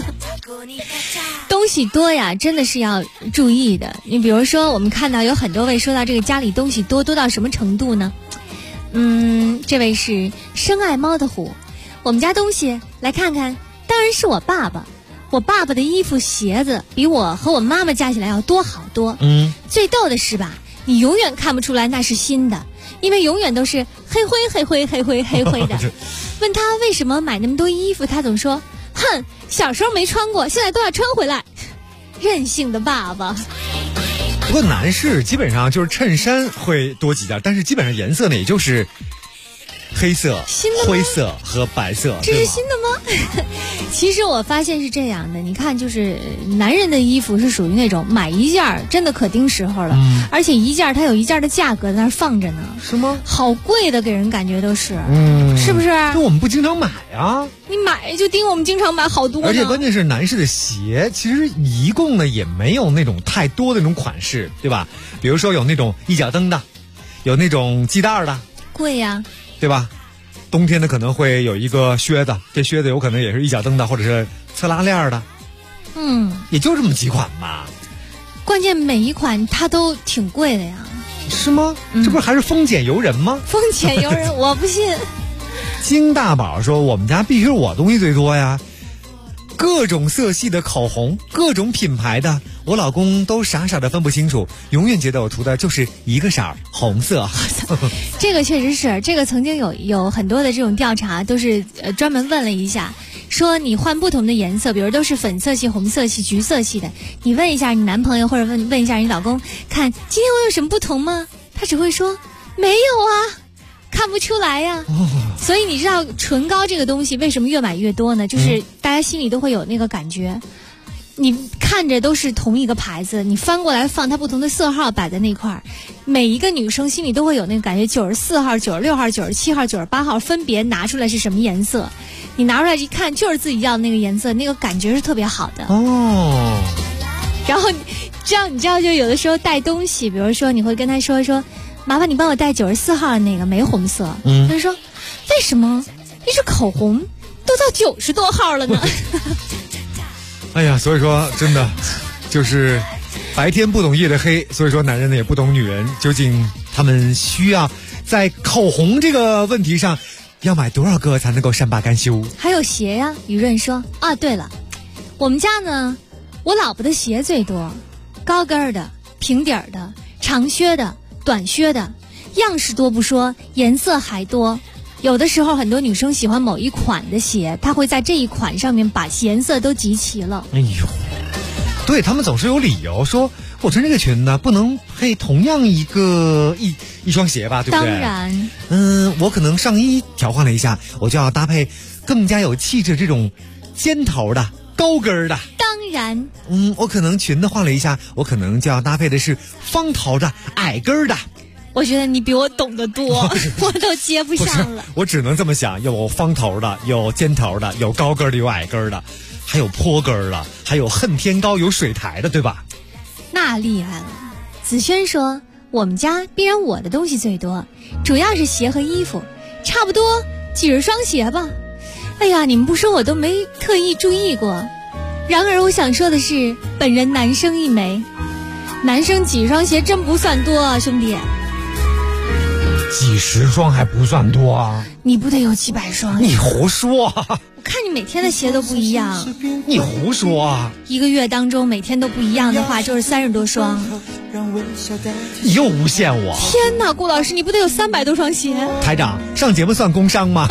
东西多呀，真的是要注意的。你比如说，我们看到有很多位说到这个家里东西多到什么程度呢？这位是深爱猫的虎，我们家东西来看看，当然是我爸爸。我爸爸的衣服鞋子比我和我妈妈加起来要多好多。最逗的是吧，你永远看不出来那是新的，因为永远都是黑灰的。问他为什么买那么多衣服，他总说哼，小时候没穿过，现在都要穿回来。任性的爸爸。 不过男士基本上就是衬衫会多几件，但是基本上颜色呢也就是黑色、灰色和白色。 这是新的吗？其实我发现是这样的，你看，就是男人的衣服是属于那种买一件真的可盯时候了，而且一件它有一件的价格在那儿放着呢。 是吗？ 好贵的，给人感觉都是，是不是？ 就我们不经常买啊。 你买就盯我们经常买好多呢。 而且关键是男士的鞋，其实一共呢也没有那种太多的那种款式，对吧？比如说有那种一脚蹬的，有那种系带的， 贵呀， 对吧？冬天的可能会有一个靴子，这靴子有可能也是一脚蹬的，或者是侧拉链的，也就这么几款吧。 关键每一款它都挺贵的呀。 是吗？这不是还是丰俭由人吗？ 丰俭由人，我不信。 金大宝说，我们家必须是我东西最多呀，各种色系的口红，各种品牌的，我老公都傻傻的分不清楚，永远觉得我涂的就是一个色儿，红色。 这个确实是，这个曾经有很多的这种调查，都是专门问了一下，说你换不同的颜色，比如都是粉色系、红色系、橘色系的，你问一下你男朋友或者问一下你老公，看今天我有什么不同吗？他只会说没有啊，看不出来呀。所以你知道唇膏这个东西为什么越买越多呢？就是大家心里都会有那个感觉，你看着都是同一个牌子，你翻过来放它不同的色号摆在那块儿，每一个女生心里都会有那个感觉，94号、96号、97号、98号分别拿出来是什么颜色，你拿出来一看就是自己要的那个颜色，那个感觉是特别好的。然后这样你知道，就有的时候带东西，比如说你会跟他说麻烦你帮我带94号的那个玫红色，他就说为什么？一支口红都到90多号了呢。 哎呀，所以说真的就是白天不懂夜的黑，所以说男人呢也不懂女人究竟他们需要在口红这个问题上要买多少个才能够善罢甘休。 还有鞋呀，雨润说啊，对了，我们家呢，我老婆的鞋最多，高跟的、平底的、长靴的、短靴的，样式多不说，颜色还多。有的时候很多女生喜欢某一款的鞋，她会在这一款上面把颜色都集齐了。 哎呦，对，他们总是有理由说，我穿这个裙呢不能配同样一双鞋吧，对不对？ 当然， 我可能上衣调换了一下，我就要搭配更加有气质这种尖头的、高跟的。 当然， 我可能裙子换了一下，我可能就要搭配的是方头的、矮跟的。 我觉得你比我懂得多，我都接不上了。 我只能这么想，有方头的，有尖头的，有高跟的，有矮跟的，还有坡跟的，还有恨天高，有水台的，对吧？ 那厉害了。子轩说，我们家必然我的东西最多，主要是鞋和衣服，差不多几十双鞋吧。哎呀，你们不说我都没特意注意过。然而我想说的是，本人男生一枚，男生几双鞋真不算多啊，兄弟。 几十双还不算多啊？ 你不得有几百双？ 你胡说！ 我看你每天的鞋都不一样。 你胡说啊！ 一个月当中每天都不一样的话，就是30多双。 你又诬陷我！ 天哪，顾老师，你不得有300多双鞋？ 台长，上节目算工伤吗？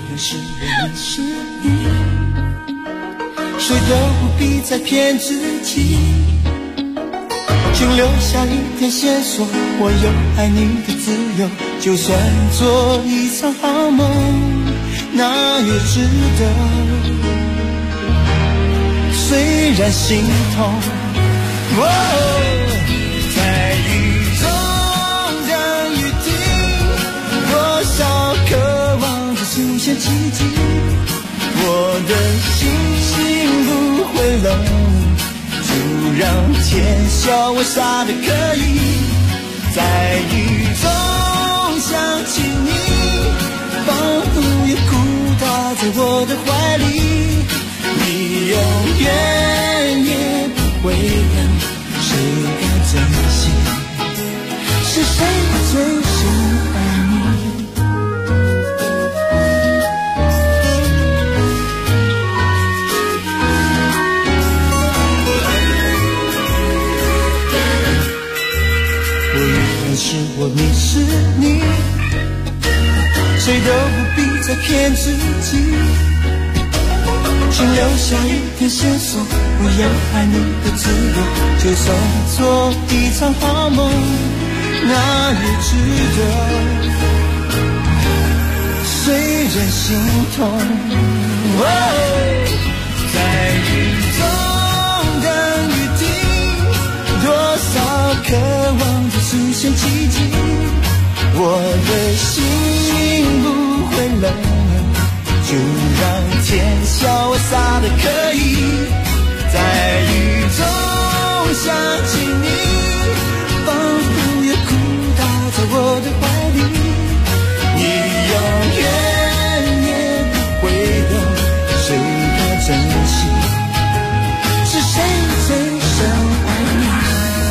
谁都不必再骗自己，请留下一点线索，我有爱你的自由，就算做一场好梦，那也值得。虽然心痛，在雨中等雨停，多少渴望着出现奇迹，我的心情不会冷，就让天笑我傻得可以，在雨中想起你，仿佛也哭大在我的怀里，你永远也不会冷，谁该珍惜？是谁最深爱你？我认识我迷失你，谁都不必再骗自己，请留下一点线索，不要爱你的自由，就算做一场好梦，那也值得。虽然心痛，在雨中等雨停，多少渴望着出现奇迹，我的心不会冷，就让天潇洒的可以，在雨中想起你，仿佛有哭打在我的怀里，你永远也不会冷，谁该珍惜？是谁最深爱你？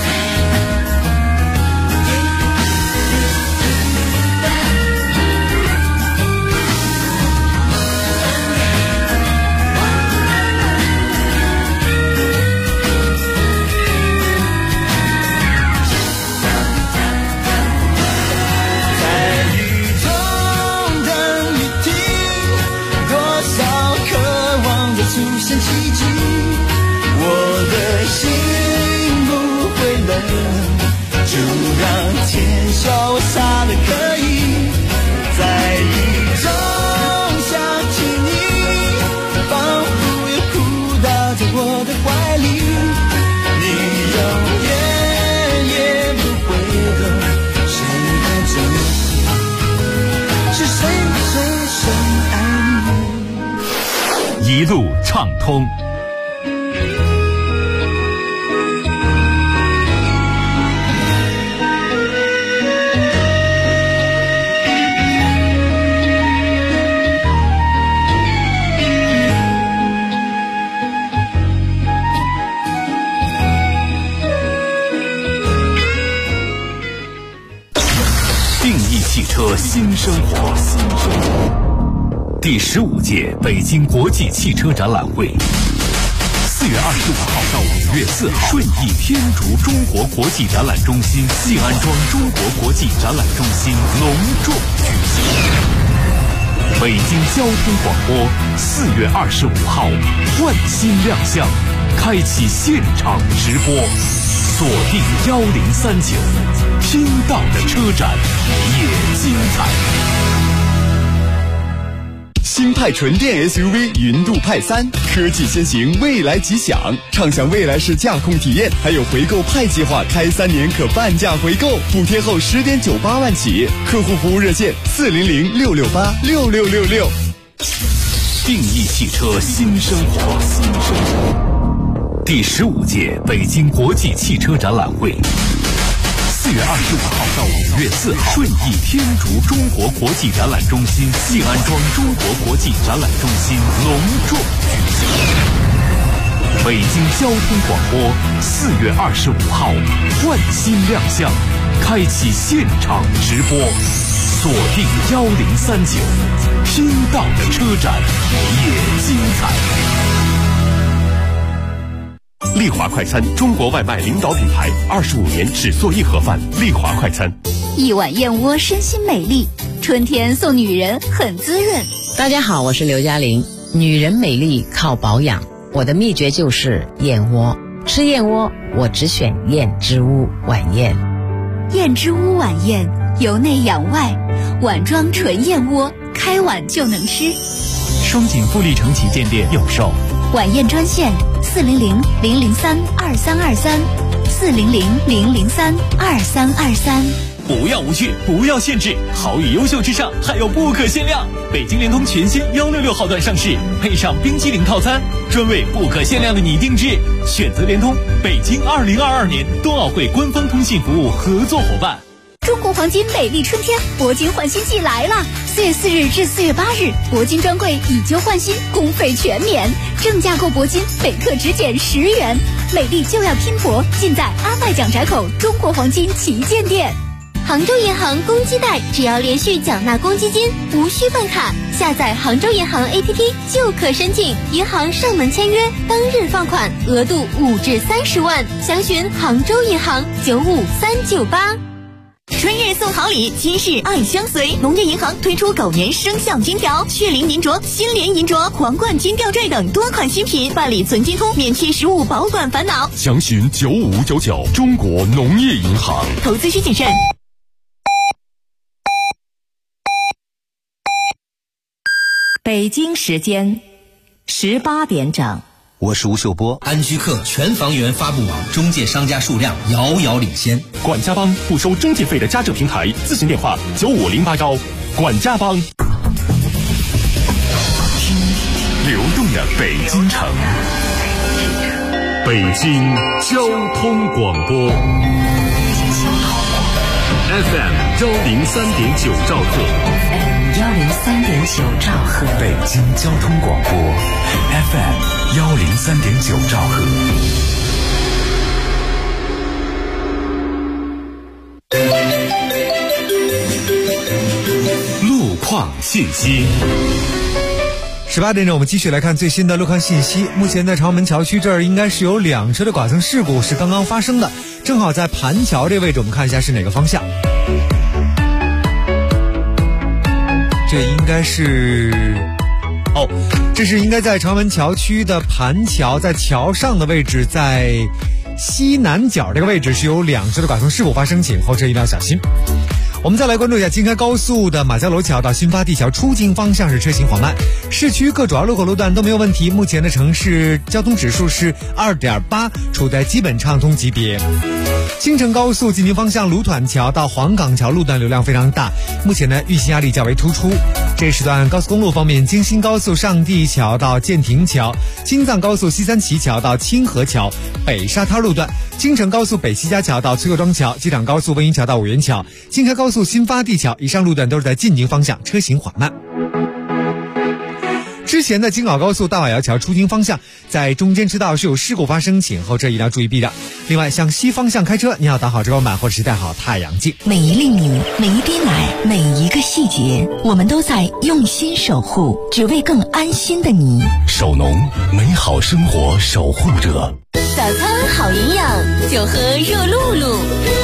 出现奇迹，我的心不会冷，就让天潇洒的可以，在雨中想起你，仿佛有哭打在我的怀里，你永远也不会冷，谁该珍惜？是谁最深爱你？ 一路畅通。定义汽车新生活。第15届北京国际汽车展览会，4月25号到5月4号，顺义天竺中国国际展览中心、静安庄中国国际展览中心隆重举行。北京交通广播4月25号换新亮相，开启现场直播，锁定1039，听到的车展也精彩。 新派纯电 SUV 云度派3，科技先行，未来吉祥，畅享未来式驾控体验，还有回购派计划，开3年可半价回购，补贴后10.98万起，客户服务热线400-668-6666。 定义汽车新生活。第15届北京国际汽车展览会，4月25号到5月4号，顺义天竺中国国际展览中心、静安庄中国国际展览中心隆重举行。北京交通广播4月25号换新亮相，开启现场直播，锁定1039，听到的车展也精彩。 丽华快餐，中国外卖领导品牌，25年只做一盒饭。丽华快餐， 一碗燕窝身心美丽，春天送女人很滋润。 大家好，我是刘嘉玲。女人美丽靠保养，我的秘诀就是燕窝。吃燕窝，我只选燕之屋晚宴。 燕之屋晚宴，由内养外，碗装纯燕窝，开碗就能吃。 双井富力城旗舰店有售。 晚宴专线400-003-2323，400-003-2323。 不要无趣，不要限制，好与优秀之上还有不可限量。北京联通全新166号段上市，配上冰激凌套餐，专为不可限量的你定制。选择联通，北京2022年冬奥会官方通信服务合作伙伴。 中国黄金美丽春天铂金换新季来了！4月4日至4月8日，铂金专柜以旧换新，工费全免，正价购铂金每克只减10元。美丽就要拼搏，尽在阿麦蒋宅口中国黄金旗舰店。 杭州银行公积贷，只要连续缴纳公积金，无需办卡，下载杭州银行 APP 就可申请，银行上门签约，当日放款，额度5至30万。详询杭州银行95398。 春日送好礼，今日爱相随。农业银行推出狗年生肖金条、血灵银镯、新联银镯、皇冠金吊坠等多款新品，办理存金通，免去实物保管烦恼。 详询9599中国农业银行。 投资需谨慎。 北京时间18点整。 我是吴秀波。安居客全房源发布网中介商家数量遥遥领先。 管家帮不收中介费的家政平台，咨询电话95081。管家帮。听流动的北京城，北京交通广播 FM 103.9兆赫。 103.9兆赫， 北京交通广播 FM 103.9兆赫。 路况信息。 18点整，我们继续来看最新的路况信息。目前在朝阳门桥区这儿应该是有2车的剐蹭事故是刚刚发生的，正好在盘桥这位置，我们看一下是哪个方向。这应该是这是应该在朝阳门桥区的盘桥，在桥上的位置，在西南角这个位置是有2车的剐蹭事故发生，请后车一定要小心。我们再来关注一下京开高速的马家楼桥到新发地桥出京方向是车行缓慢，市区各主要路口路段都没有问题，目前的城市交通指数是 2.8， 处在基本畅通级别。京承高速进京方向卢团桥到黄岗桥路段流量非常大，目前呢运行压力较为突出。这时段高速公路方面，京新高速上地桥到建亭桥，京藏高速西三旗桥到清河桥，北沙滩路段，京承高速北西家桥到崔各庄桥，机场高速温榆桥到五元桥，京开高速新发地桥，以上路段都是在进京方向，车行缓慢。之前的京广高速大瓦窑桥出京方向，在中间车道是有事故发生，请后车一定要注意避让。另外，向西方向开车，你要打好遮光板或者是戴好太阳镜。 每一粒米，每一滴奶，每一个细节，我们都在用心守护，只为更安心的你。 守农，美好生活守护者。 早餐好营养，就喝热露露。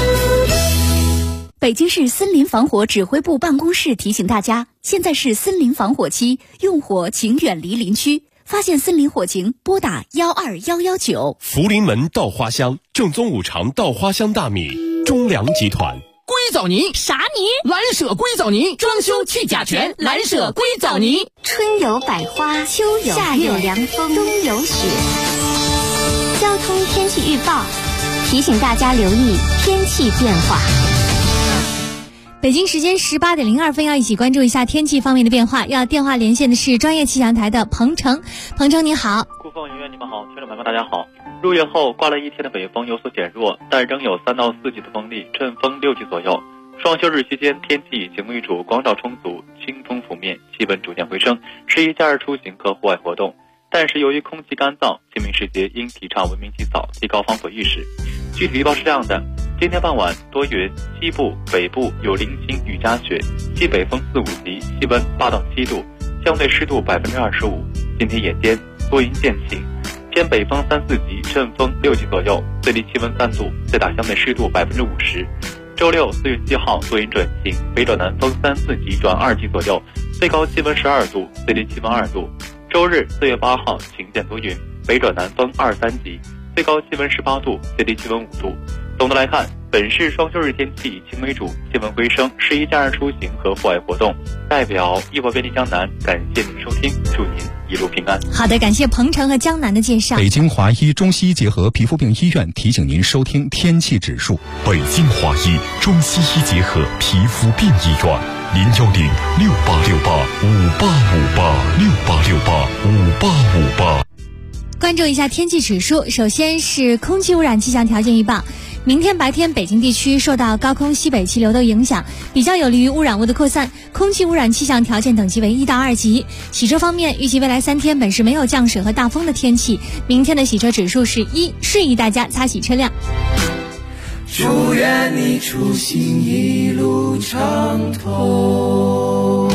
北京市森林防火指挥部办公室提醒大家，现在是森林防火期，用火请远离林区，发现森林火情拨打12119。 福临门稻花香，正宗五常稻花香大米，中粮集团。 硅藻泥啥泥？蓝舍硅藻泥，装修去甲醛，蓝舍硅藻泥。 春有百花，秋有夏有凉风，冬有雪。交通天气预报提醒大家留意天气变化。 北京时间18点02分，要一起关注一下天气方面的变化。要电话连线的是专业气象台的彭程。彭程你好。 顾凤医院你们好，听众朋友们大家好。入夜后刮了一天的北风有所减弱，但仍有3到4级的风力，阵风6级左右。双休日期间天气以晴为主，光照充足，清风拂面，气温逐渐回升，适宜假日出行和户外活动。但是由于空气干燥，清明时节应提倡文明起早，提高防火意识。具体预报是这样的：今天傍晚多云，西部、北部有零星雨夹雪，西北风4、5级，气温8到7度，相对湿度25%。今天夜间多云见晴，偏北风3、4级，阵风6级左右，最低气温3度，最大相对湿度50%。周六4月7号多云转晴，北转南风3、4级转2级左右，最高气温12度，最低气温2度。周日4月8号晴间多云，北转南风2、3级，最高气温18度，最低气温5度。总的来看，本市双休日天气以晴为主，气温回升，适宜假日出行和户外活动。代表易博便利江南感谢您的收听，祝您一路平安。 好的，感谢彭程和江南的介绍。 北京华医中西医结合皮肤病医院提醒您收听天气指数。 北京华医中西医结合皮肤病医院，0868585858，68685858。 关注一下天气指数，首先是空气污染气象条件预报。 明天白天北京地区受到高空西北气流的影响，比较有利于污染物的扩散，空气污染气象条件等级为1到2级。洗车方面，预计未来3天本市没有降水和大风的天气，明天的洗车指数是1，适宜大家擦洗车辆。 祝愿你出行一路畅通。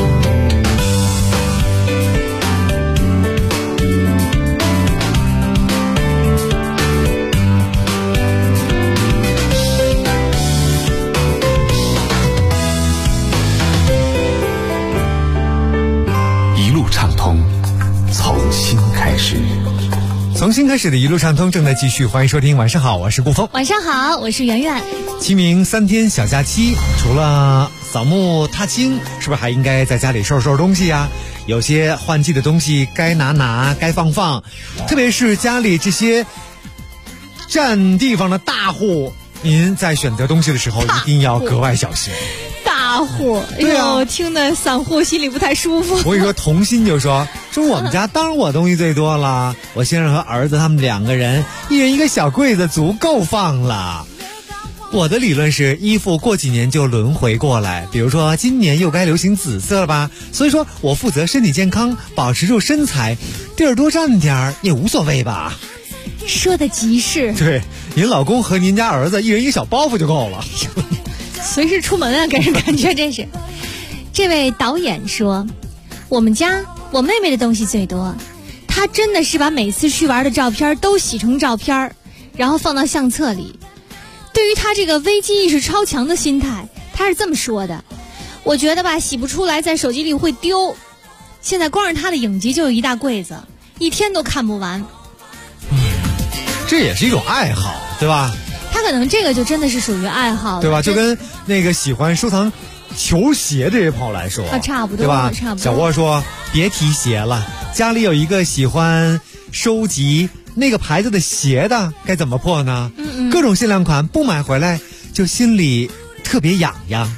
一路畅通，从新开始。 从新开始的一路畅通正在继续，欢迎收听。晚上好，我是顾峰。 晚上好，我是圆圆。 清明3天小假期，除了扫墓踏青，是不是还应该在家里收拾收拾东西呀？有些换季的东西该拿，该放。特别是家里这些占地方的大户，您在选择东西的时候一定要格外小心。 大户， 对啊， 听的散户心里不太舒服。 我跟你说，童心就说我们家当然我东西最多了，我先生和儿子他们2个人，一人一个小柜子足够放了。我的理论是，衣服过几年就轮回过来，比如说今年又该流行紫色了吧，所以说我负责身体健康，保持住身材，地儿多占点也无所谓吧。 说的极是。 对，您老公和您家儿子一人一个小包袱就够了。 随时出门啊，给人感觉真是。这位导演说，我们家我妹妹的东西最多，她真的是把每次去玩的照片都洗成照片，然后放到相册里。对于她这个危机意识超强的心态，她是这么说的：我觉得吧，洗不出来在手机里会丢。现在光是她的影集就有一大柜子，一天都看不完。 这也是一种爱好，对吧？ 他可能这个就真的是属于爱好， 对吧？就跟那个喜欢收藏球鞋这些朋友来说， 差不多， 对吧？ 差不多。 小沃说别提鞋了，家里有一个喜欢收集那个牌子的鞋的，该怎么破呢？各种限量款不买回来就心里特别痒痒。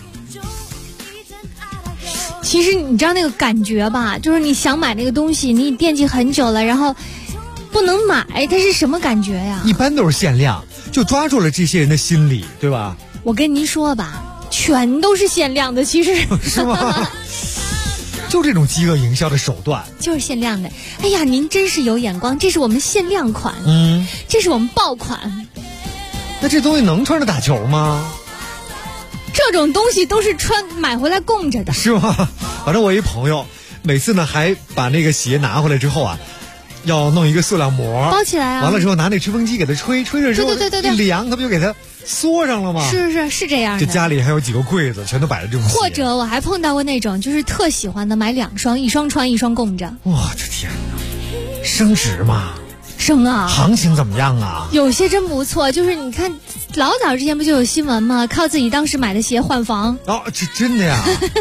其实你知道那个感觉吧，就是你想买那个东西，你惦记很久了，然后不能买，它是什么感觉呀？ 一般都是限量，就抓住了这些人的心理，对吧？ 我跟您说吧，全都是限量的，其实是吗？就这种饥饿营销的手段， 就是限量的。哎呀，您真是有眼光，这是我们限量款，这是我们爆款。 那这东西能穿着打球吗？ 这种东西都是买回来供着的， 是吗？反正我一朋友，每次呢还把那个鞋拿回来之后啊，要弄一个塑料膜包起来啊， 完了之后拿那吹风机给它吹着之后， 对， 一凉，它不就给它缩上了吗？ 是这样的。 这家里还有几个柜子，全都摆着这种鞋。 或者我还碰到过那种，就是特喜欢的，买2双，一双穿，一双供着。 我的天哪，升值吗？ 升啊！ 行情怎么样啊？ 有些真不错，就是你看，老早之前不就有新闻吗？靠自己当时买的鞋换房。 哦，这真的呀？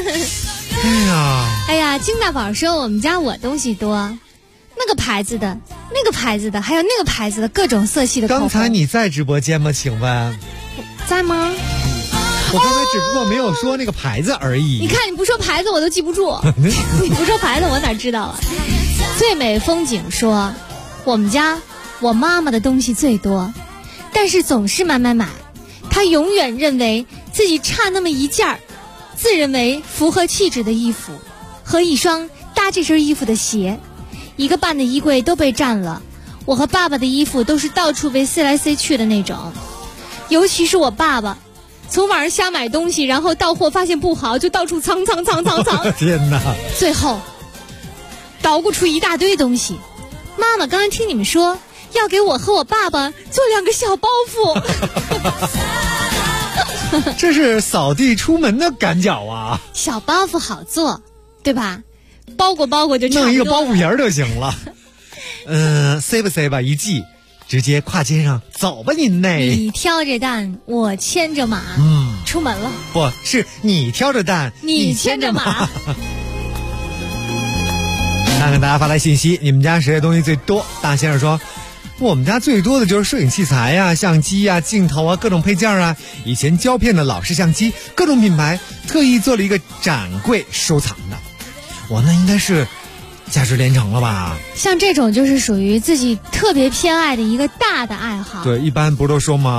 哎呀，金大宝说我们家我东西多，那个牌子的，还有那个牌子的，各种色系的口红。 刚才你在直播间吗？请问在吗？ 我刚才只不过没有说那个牌子而已。 你看你不说牌子我都记不住，你不说牌子我哪知道啊？最美风景说，我们家我妈妈的东西最多，但是总是买。她永远认为自己差那么一件儿，自认为符合气质的衣服和一双搭这身衣服的鞋，一个半的衣柜都被占了。我和爸爸的衣服都是到处被塞来塞去的那种，尤其是我爸爸，从网上瞎买东西，然后到货发现不好就到处藏。 天哪！ 最后捣鼓出一大堆东西。妈妈刚才听你们说要给我和我爸爸做2个小包袱，这是扫地出门的赶脚啊！ 小包袱好做，对吧？包裹就差不多了， 弄一个包袱皮儿就行了。塞吧，一系，直接跨街上走吧您嘞。 你挑着担，我牵着马，出门了。 不是你挑着担， 你牵着马。 看看大家发来信息，你们家谁的东西最多？大先生说，我们家最多的就是摄影器材呀、相机呀、镜头啊、各种配件啊。以前胶片的老式相机，各种品牌，特意做了一个展柜收藏的。我那应该是价值连城了吧？ 像这种就是属于自己特别偏爱的一个大的爱好。 对，一般不都说吗？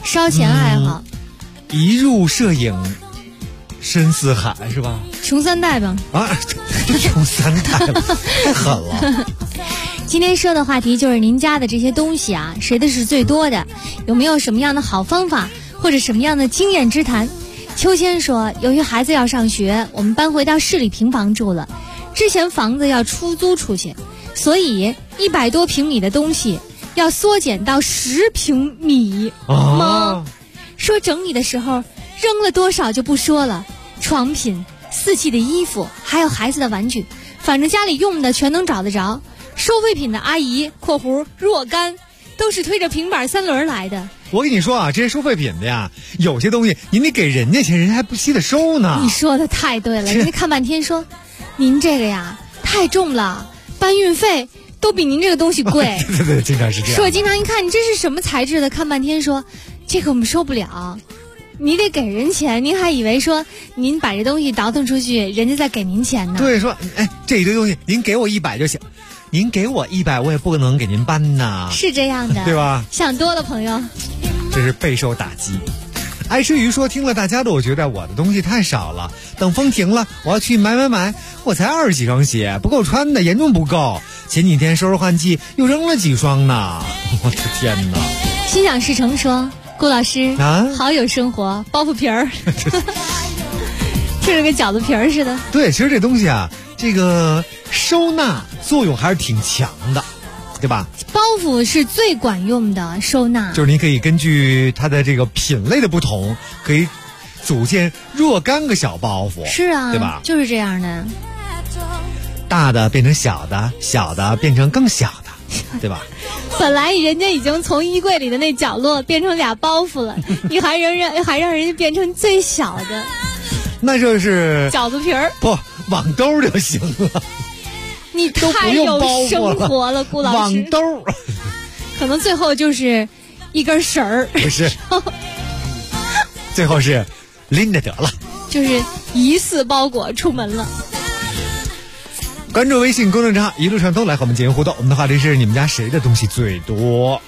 烧钱爱好。 一入摄影深似海是吧？ 穷三代吧。 啊，穷三代了，太狠了。 今天说的话题就是您家的这些东西啊，谁的是最多的？有没有什么样的好方法，或者什么样的经验之谈？秋千说，由于孩子要上学，我们搬回到市里平房住了，之前房子要出租出去，所以100多平米的东西要缩减到10平米。 啊， 说整理的时候扔了多少就不说了，床品、四季的衣服，还有孩子的玩具，反正家里用的全能找得着。收废品的阿姨（括弧若干）都是推着平板3轮来的。 我跟你说啊，这些收废品的呀，有些东西您得给人家钱，人家还不稀得收呢。 你说的太对了，人家看半天说，您这个呀太重了，搬运费都比您这个东西贵。 对，经常是这样。 说经常一看你这是什么材质的，看半天说，这个我们收不了。你得给人钱，您还以为说您把这东西倒腾出去，人家再给您钱呢？ 对，说这一堆东西您给我100就行，您给我100我也不可能给您搬呐。 是这样的， 对吧？ 想多了，朋友。 这是备受打击。爱吃鱼说，听了大家的，我觉得我的东西太少了，等风停了我要去买，我才20几双鞋，不够穿的，严重不够。前几天收拾换季又扔了几双呢，我的天哪。 心想事成说，顾老师啊， 好有生活，包袱皮儿吃着跟饺子皮儿似的。 对，其实这东西啊，这个收纳作用还是挺强的，对吧？ 包袱是最管用的收纳， 就是你可以根据它的这个品类的不同，可以组建若干个小包袱。 是啊， 对吧？ 就是这样的。 大的变成小的，小的变成更小的，对吧？ 本来人家已经从衣柜里的那角落变成俩包袱了，你还让人家变成最小的， 那就是饺子皮儿， 不网兜就行了。 你太有生活了，顾老师。 网兜可能最后就是一根绳儿， 不是，最后是拎着得了， 就是疑似包裹出门了。 关注微信公众账号一路畅通，来和我们进行互动。我们的话题是，你们家谁的东西最多？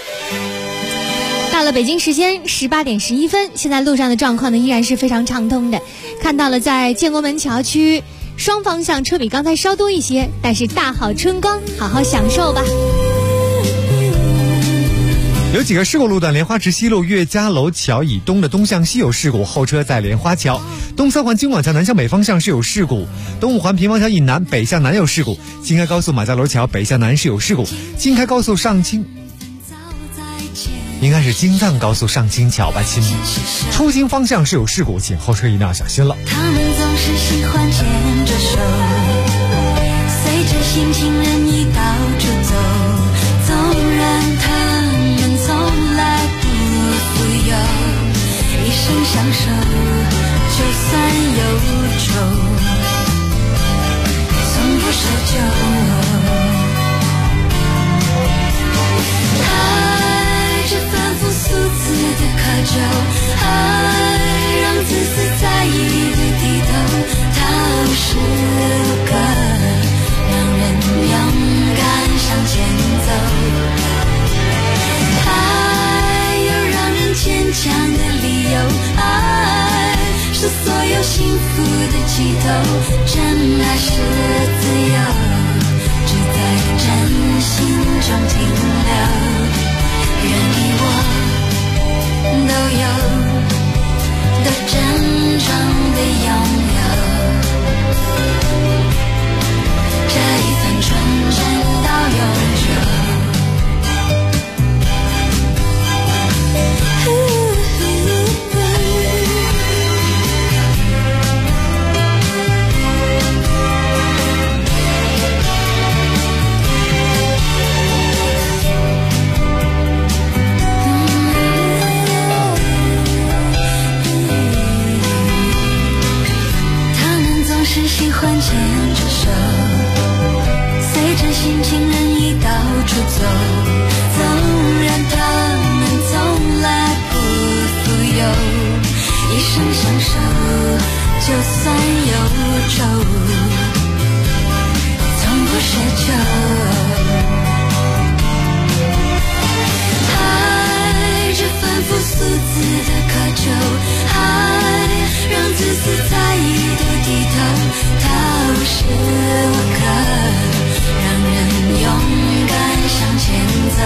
到了北京时间18点11分，现在路上的状况呢依然是非常畅通的。看到了在建国门桥区双方向车比刚才稍多一些，但是大好春光，好好享受吧。 有几个事故路段：莲花池西路岳家楼桥以东的东向西有事故，后车在莲花桥；东三环京广桥南向北方向是有事故；东五环平房桥以南北向南有事故；京开高速马家楼桥北向南是有事故；京开高速上清，应该是京藏高速上清桥吧，亲。出京方向是有事故，请后车一定要小心了。 他们总是喜欢牵着手，随着心情任意到处走，纵然他们从来不富有，一生享受，就算忧愁，从不奢求。爱是反复数次的渴求，爱让自私在意的低头，它无时无刻让人勇敢向前走，爱有让人坚强的理由，爱是所有幸福的起头，真爱是自由，只在真心中停留，愿你我都有，都真正的拥有这一份纯真到永久。喜欢牵着手，随着心情任意到处走，纵然他们从来不富有，一生享受，就算忧愁，从不奢求。爱这反复素字的渴求，爱让自私在意的低头，它无时无刻让人勇敢向前走，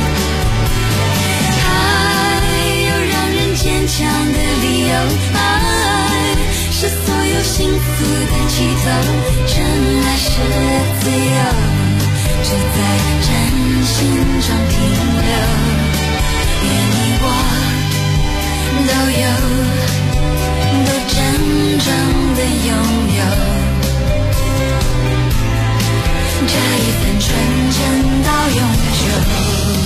爱有让人坚强的理由，爱是所有幸福的起头，真爱是自由，只在真心中停留。愿你我都有，都真正的拥有，这一份纯真到永久。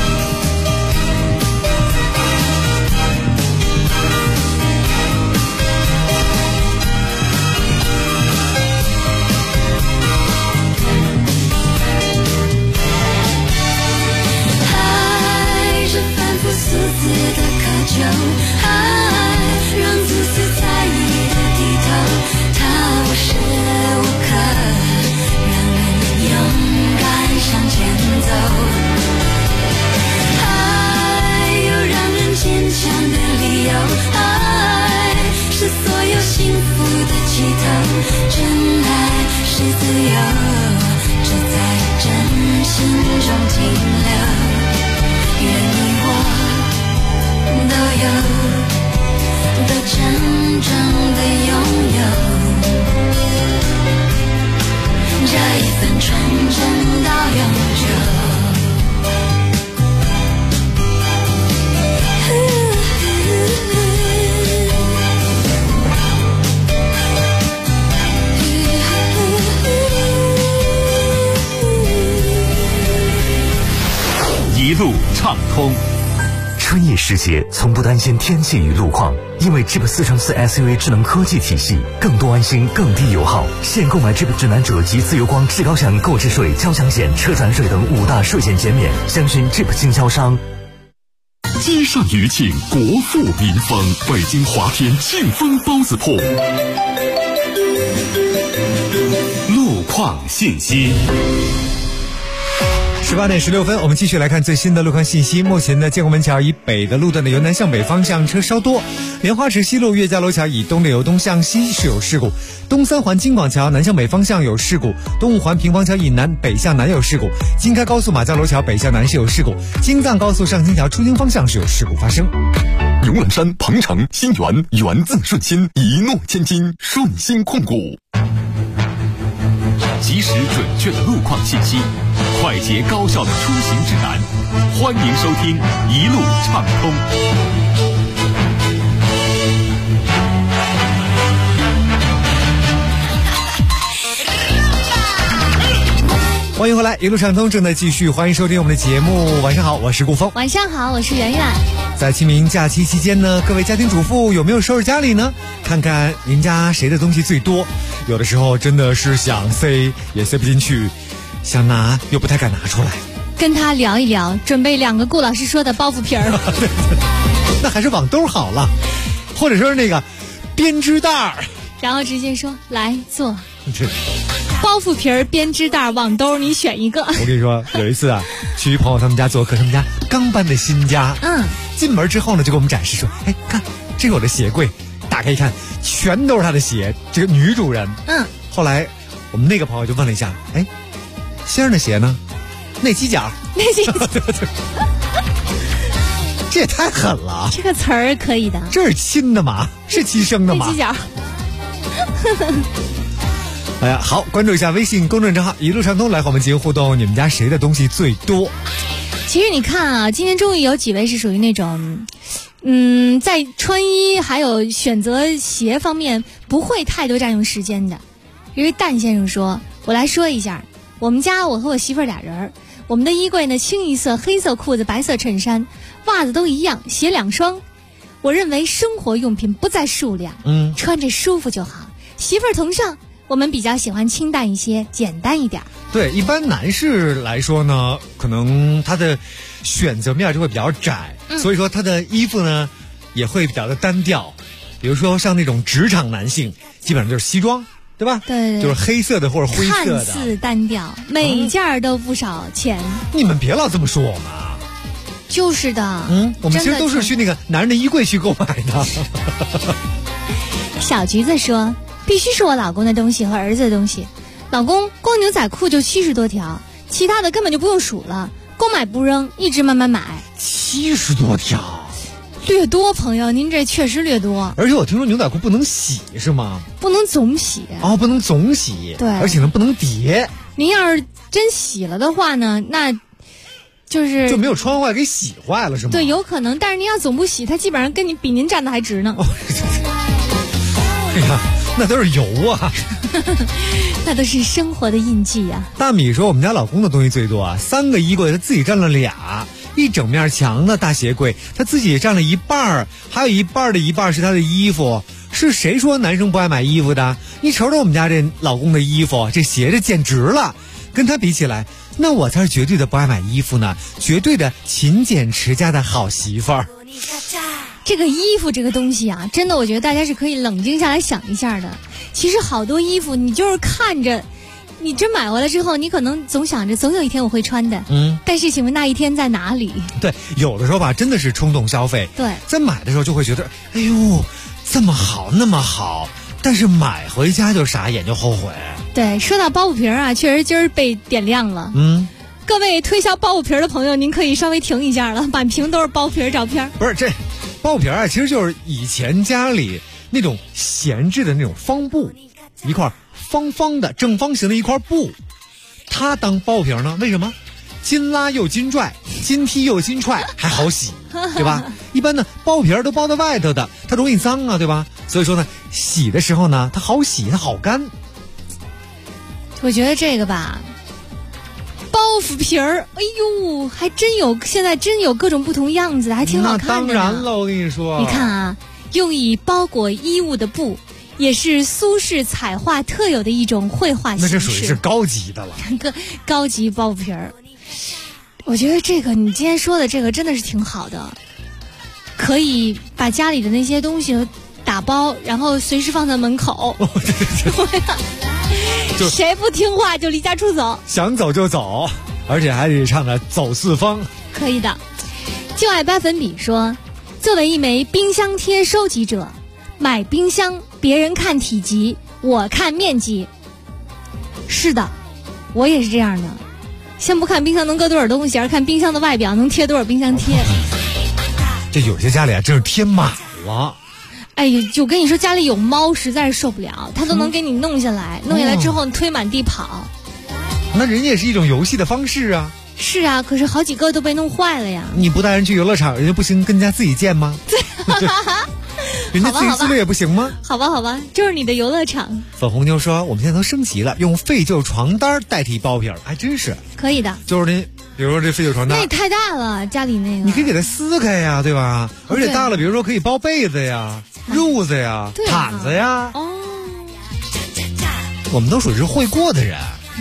数字的渴求，爱让自私在意的低头，它无时无刻让人勇敢向前走，爱有让人坚强的理由，爱是所有幸福的起头，真爱是自由，只在真心中停留。愿你我都有，都真正的拥有，这一份纯真到永久。 一路畅通。 春意时节，从不担心天气与路况，因为 Jeep 4×4 SUV 智能科技体系，更多安心，更低油耗。现购买 Jeep 指南者及自由光至高享购置税、交强险、车船税等5大税前减免，详询 Jeep 经销商。 街上余庆，国富民丰，北京华天庆丰包子铺。路况信息。 18点16分，我们继续来看最新的路况信息。目前呢，建国门桥以北的路段的由南向北方向车稍多，莲花池西路岳家楼桥以东的由东向西是有事故，东三环京广桥南向北方向有事故，东五环平房桥以南北向南有事故，京开高速马家楼桥北向南是有事故，京藏高速上京桥出京方向是有事故发生。 牛栏山、鹏城、新源，源自顺心，一诺千金，顺心控股。及时准确的路况信息，快捷高效的出行指南，欢迎收听一路畅通。 欢迎回来，一路畅通正在继续，欢迎收听我们的节目。晚上好，我是顾峰。 晚上好，我是圆圆。 在清明假期期间呢，各位家庭主妇有没有收拾家里呢？看看您家谁的东西最多，有的时候真的是想塞也塞不进去，想拿又不太敢拿出来。 跟他聊一聊，准备2个顾老师说的包袱皮儿。 那还是网兜好了，或者说是那个编织袋， 然后直接说来做。包袱皮儿、编织袋、网兜，你选一个。 我跟你说，有一次啊，去朋友他们家做客，他们家刚搬的新家，进门之后呢，就给我们展示说，哎，看这个我的鞋柜，打开一看，全都是他的鞋。这个女主人，后来我们那个朋友就问了一下，哎，先生的鞋呢？那犄角，这也太狠了。 这个词儿可以的。 这是亲的吗？是亲生的吗？ 那犄角。 哎呀，好，关注一下微信公众账号一路畅通，来和我们进行互动。你们家谁的东西最多？ 其实你看啊，今天终于有几位是属于那种在穿衣还有选择鞋方面不会太多占用时间的。因为蛋先生说，我来说一下，我们家我和我媳妇儿俩人，我们的衣柜呢清一色黑色裤子、白色衬衫，袜子都一样，鞋2双。我认为生活用品不在数量，穿着舒服就好。媳妇儿同上。我们比较喜欢清淡一些，简单一点。 对，一般男士来说呢，可能他的选择面就会比较窄，所以说他的衣服呢也会比较的单调。比如说像那种职场男性，基本上就是西装，对吧？ 对， 就是黑色的或者灰色的。 看似单调，每件都不少钱。 你们别老这么说我嘛。 就是的。 我们其实都是去那个男人的衣柜去购买的。 小橘子说，必须是我老公的东西和儿子的东西。老公光牛仔裤就70多条，其他的根本就不用数了，光买不扔，一直慢慢买。 70多条， 略多，朋友，您这确实略多。 而且我听说牛仔裤不能洗是吗？ 不能总洗。 不能总洗。 对， 而且呢不能叠。 您要是真洗了的话呢，那就没有穿坏给洗坏了是吗？ 对，有可能。但是您要总不洗，它基本上比您站的还直呢。 哎呀，那都是油啊。 那都是生活的印记啊。 大米说我们家老公的东西最多啊，3个衣柜他自己占了2，一整面墙的大鞋柜他自己也占了一半，还有一半的一半是他的衣服。是谁说男生不爱买衣服的？你瞅瞅我们家这老公的衣服，这鞋子简直了，跟他比起来，那我才是绝对的不爱买衣服呢，绝对的勤俭持家的好媳妇儿。 这个衣服这个东西啊，真的我觉得大家是可以冷静下来想一下的。其实好多衣服你就是看着，你真买回来之后，你可能总想着总有一天我会穿的。但是请问那一天在哪里？ 对，有的时候吧，真的是冲动消费。 对， 在买的时候就会觉得，哎呦，这么好那么好，但是买回家就傻眼就后悔。 对，说到包袱皮啊，确实今儿被点亮了。各位推销包袱皮的朋友，您可以稍微停一下了，满屏都是包袱皮照片。 不是这包袱皮啊，其实就是以前家里那种闲置的那种方布，一块方方的正方形的一块布，它当包袱皮呢？为什么？筋拉又筋拽，筋踢又筋踹，还好洗，对吧？一般呢，包袱皮都包在外头的，它容易脏啊，对吧？所以说呢，洗的时候呢，它好洗，它好干。 我觉得这个吧，包袱皮儿，哎呦，还真有，现在真有各种不同样子，还挺好看的。 那当然了，我跟你说， 你看啊，用以包裹衣物的布，也是苏式彩画特有的一种绘画形式。 那这属于是高级的了， 高级包袱皮儿。我觉得这个你今天说的这个真的是挺好的，可以把家里的那些东西打包，然后随时放在门口。谁不听话就离家出走， 想走就走，而且还得唱的走四方。 可以的。就爱掰粉笔说，作为一枚冰箱贴收集者，买冰箱别人看体积，我看面积。是的，我也是这样的。先不看冰箱能搁多少东西，而看冰箱的外表能贴多少冰箱贴。 这有些家里啊，真是贴满了。 哎呀，就跟你说，家里有猫实在是受不了，它都能给你弄下来，弄下来之后你推满地跑。 那人家也是一种游戏的方式啊。 是啊，可是好几个都被弄坏了呀。 你不带人去游乐场，人家不行，跟人家自己建吗？人家自己自律也不行吗？ 好吧，好吧，就是你的游乐场。 粉红妞说，我们现在都升级了，用废旧床单代替包皮儿，还真是可以的。 就是那，比如说这废旧床单， 那也太大了，家里那个你可以给它撕开呀，对吧？而且大了，比如说可以包被子呀、褥子呀、毯子呀。 哦， 我们都属于是会过的人。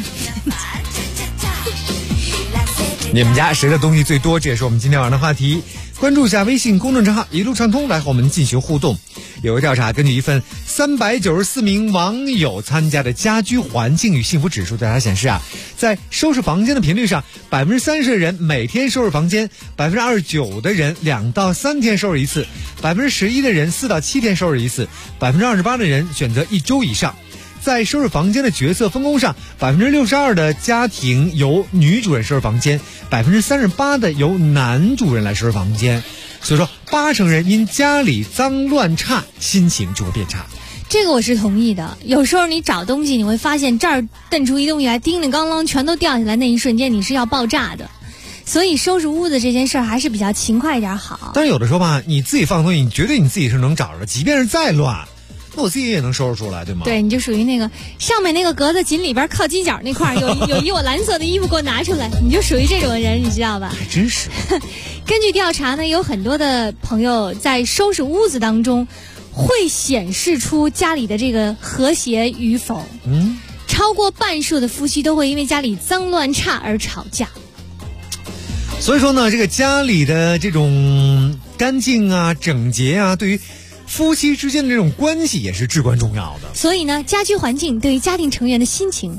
你们家谁的东西最多？这也是我们今天晚上的话题。关注一下微信公众账号一路畅通，来和我们进行互动。有个调查，根据一份394名网友参加的家居环境与幸福指数调查显示啊，在收拾房间的频率上，30%的人每天收拾房间，29%的人2到3天收拾一次，11%的人4到7天收拾一次，28%的人选择1周以上。在收拾房间的角色分工上，62%的家庭由女主人收拾房间，38%的由男主人来收拾房间。所以说，80%人因家里脏乱差，心情就会变差。 这个我是同意的。有时候你找东西，你会发现这儿蹬出一东西来，叮铃咣啷全都掉下来，那一瞬间你是要爆炸的。所以收拾屋子这件事儿还是比较勤快一点好。 但是有的时候吧，你自己放东西，你觉得你自己是能找着的，即便是再乱。那我自己也能收拾出来，对吗？ 对，你就属于那个上面那个格子紧里边靠犄角那块有一我蓝色的衣服给我拿出来，你就属于这种人，你知道吧？ 还真是。 根据调查呢，有很多的朋友在收拾屋子当中会显示出家里的这个和谐与否。超过半数的夫妻都会因为家里脏乱差而吵架。 所以说呢，这个家里的这种干净啊、整洁啊，对于夫妻之间的这种关系也是至关重要的。 所以呢，家居环境对于家庭成员的心情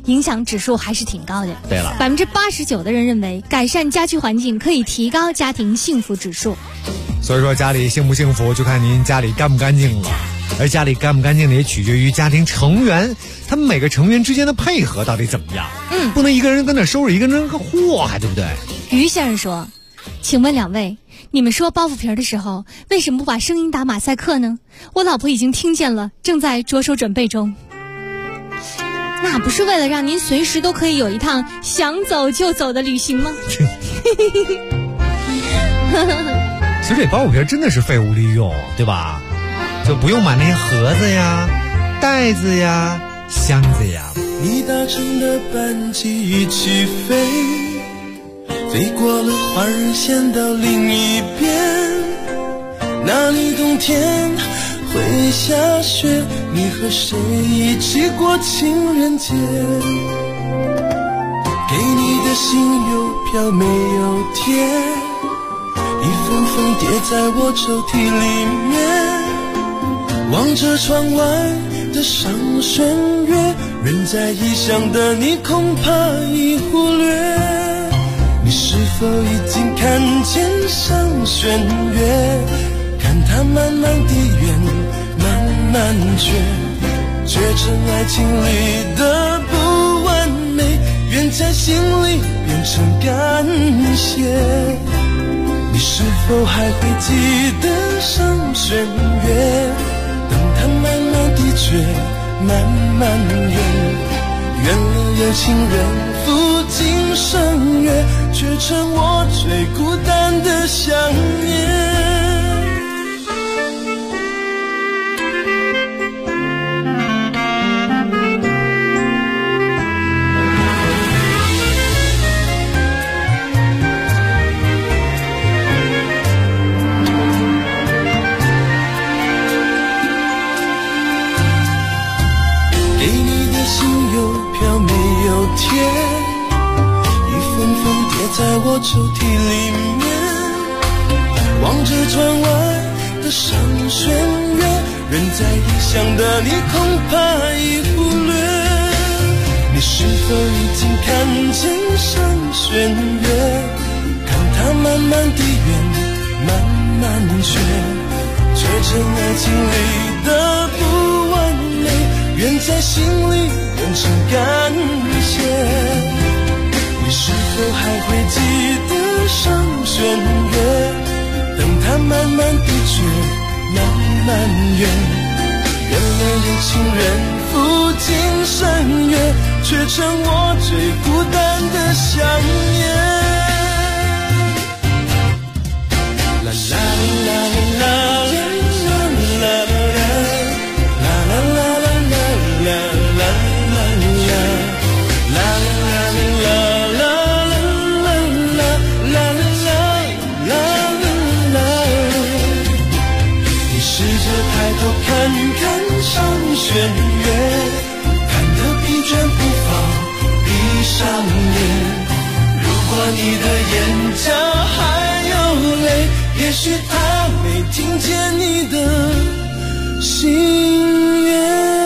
影响指数还是挺高的。 对了 ，89%的人认为改善家居环境可以提高家庭幸福指数。 所以说家里幸不幸福就看您家里干不干净了，而家里干不干净呢也取决于家庭成员他们每个成员之间的配合到底怎么样。不能一个人跟那收拾，一个人跟祸害，对不对？ 于先生说，请问两位，你们说包袱皮的时候为什么不把声音打马赛克呢？我老婆已经听见了，正在着手准备中。那不是为了让您随时都可以有一趟想走就走的旅行吗？ 其实这包袱皮真的是废物利用，对吧？就不用买那些盒子呀、袋子呀、箱子呀。 你搭乘的班机一起飞，飞过了花儿线到另一边，那里冬天会下雪，你和谁一起过情人节？给你的信邮票没有贴，一封封叠在我抽屉里面，望着窗外的上弦月，人在异乡的你恐怕已忽略，你是否已经看见上弦月？看它慢慢地圆，慢慢缺成爱情里的不完美，愿在心里变成感谢。你是否还会记得上弦月？等它慢慢地缺，慢慢圆，圆了有情人赴今生约，却成我最孤单的想念。在我抽屉里面，望着窗外的上弦月，人在异乡的你恐怕已忽略，你是否已经看见上弦月？看它慢慢地圆，慢慢缺成爱情里的不完美，愿在心里变成感谢。你是否还会记得上弦月？等它慢慢地缺，慢慢圆，圆了有情人赴今生约，却成我最孤单的想念。啦啦啦啦啦啦啦啦啦啦看看上弦月，看得疲倦不放，闭上眼。如果你的眼角还有泪，也许他没听见你的心愿。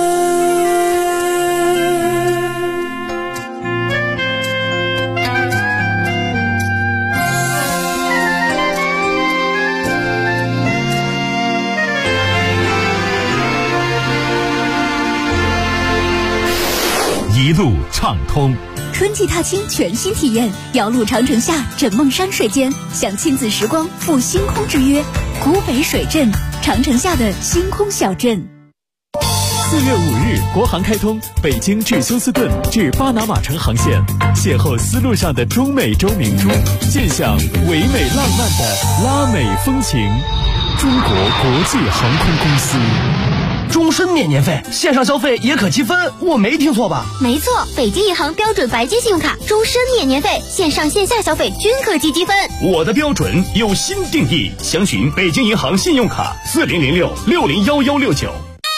一路畅通， 春季踏青全新体验，遥路长城下枕梦山水间，享亲子时光赴星空之约。古北水镇，长城下的星空小镇。 4月5日，国航开通北京至休斯顿至巴拿马城航线，邂逅丝路上的中美洲明珠，见享唯美浪漫的拉美风情。中国国际航空公司。 终身免年费，线上消费也可积分，我没听错吧？ 没错，北京银行标准白金信用卡终身免年费，线上线下消费均可积积分。 我的标准有新定义，详询北京银行信用卡4006601169。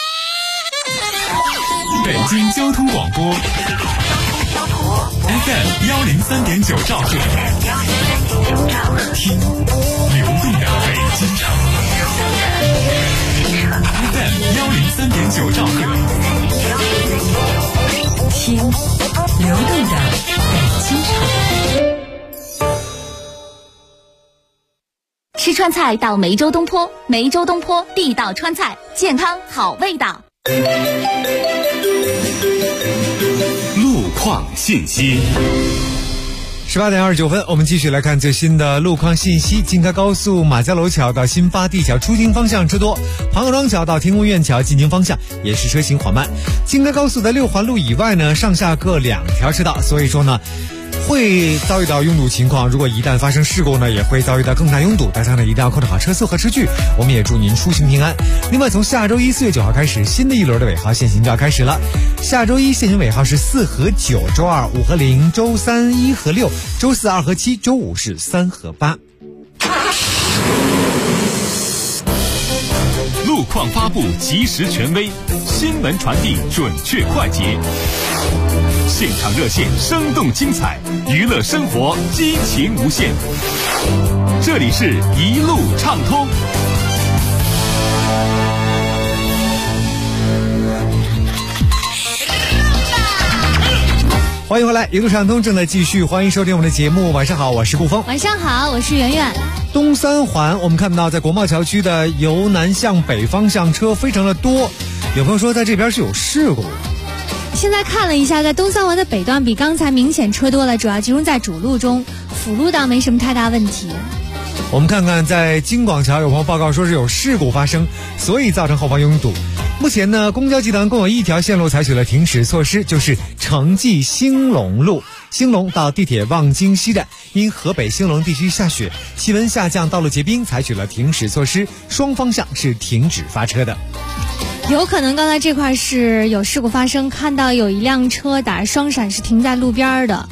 北京交通广播 FM 103.9兆赫，听流动的北京城。FM 103.9兆赫。 听流动的北京城。 吃川菜到梅州东坡，梅州东坡地道川菜，健康好味道。 路况信息。 18点29分，我们继续来看最新的路况信息。京开高速马家楼桥到新发地桥出京方向车多，庞各庄桥到天宫苑桥进京方向也是车行缓慢。京开高速的6环路以外呢，上下各2条车道，所以说呢会遭遇到拥堵情况。如果一旦发生事故呢，也会遭遇到更大拥堵，大家呢一定要控制好车速和车距。我们也祝您出行平安。另外，从下周一4月9号开始，新的一轮的尾号限行就要开始了。下周一限行尾号是4和9，周2 5和0，周3 1和6，周4 2和7，周5是3和8。 路况发布及时权威，新闻传递准确快捷，现场热线生动精彩，娱乐生活激情无限。这里是一路畅通。 欢迎回来，一路畅通正在继续，欢迎收听我们的节目。晚上好，我是顾峰。 晚上好，我是圆圆。 东三环我们看到在国贸桥区的由南向北方向车非常的多，有朋友说在这边是有事故。 现在看了一下，在东三环的北段比刚才明显车多了，主要集中在主路中，辅路倒没什么太大问题。 我们看看在京广桥有朋友报告说是有事故发生，所以造成后方拥堵。目前呢，公交集团共有一条线路采取了停驶措施，就是城际兴隆路，兴隆到地铁望京西站，因河北兴隆地区下雪，气温下降，道路结冰，采取了停驶措施，双方向是停止发车的。 有可能刚才这块是有事故发生，看到有一辆车打着双闪是停在路边的。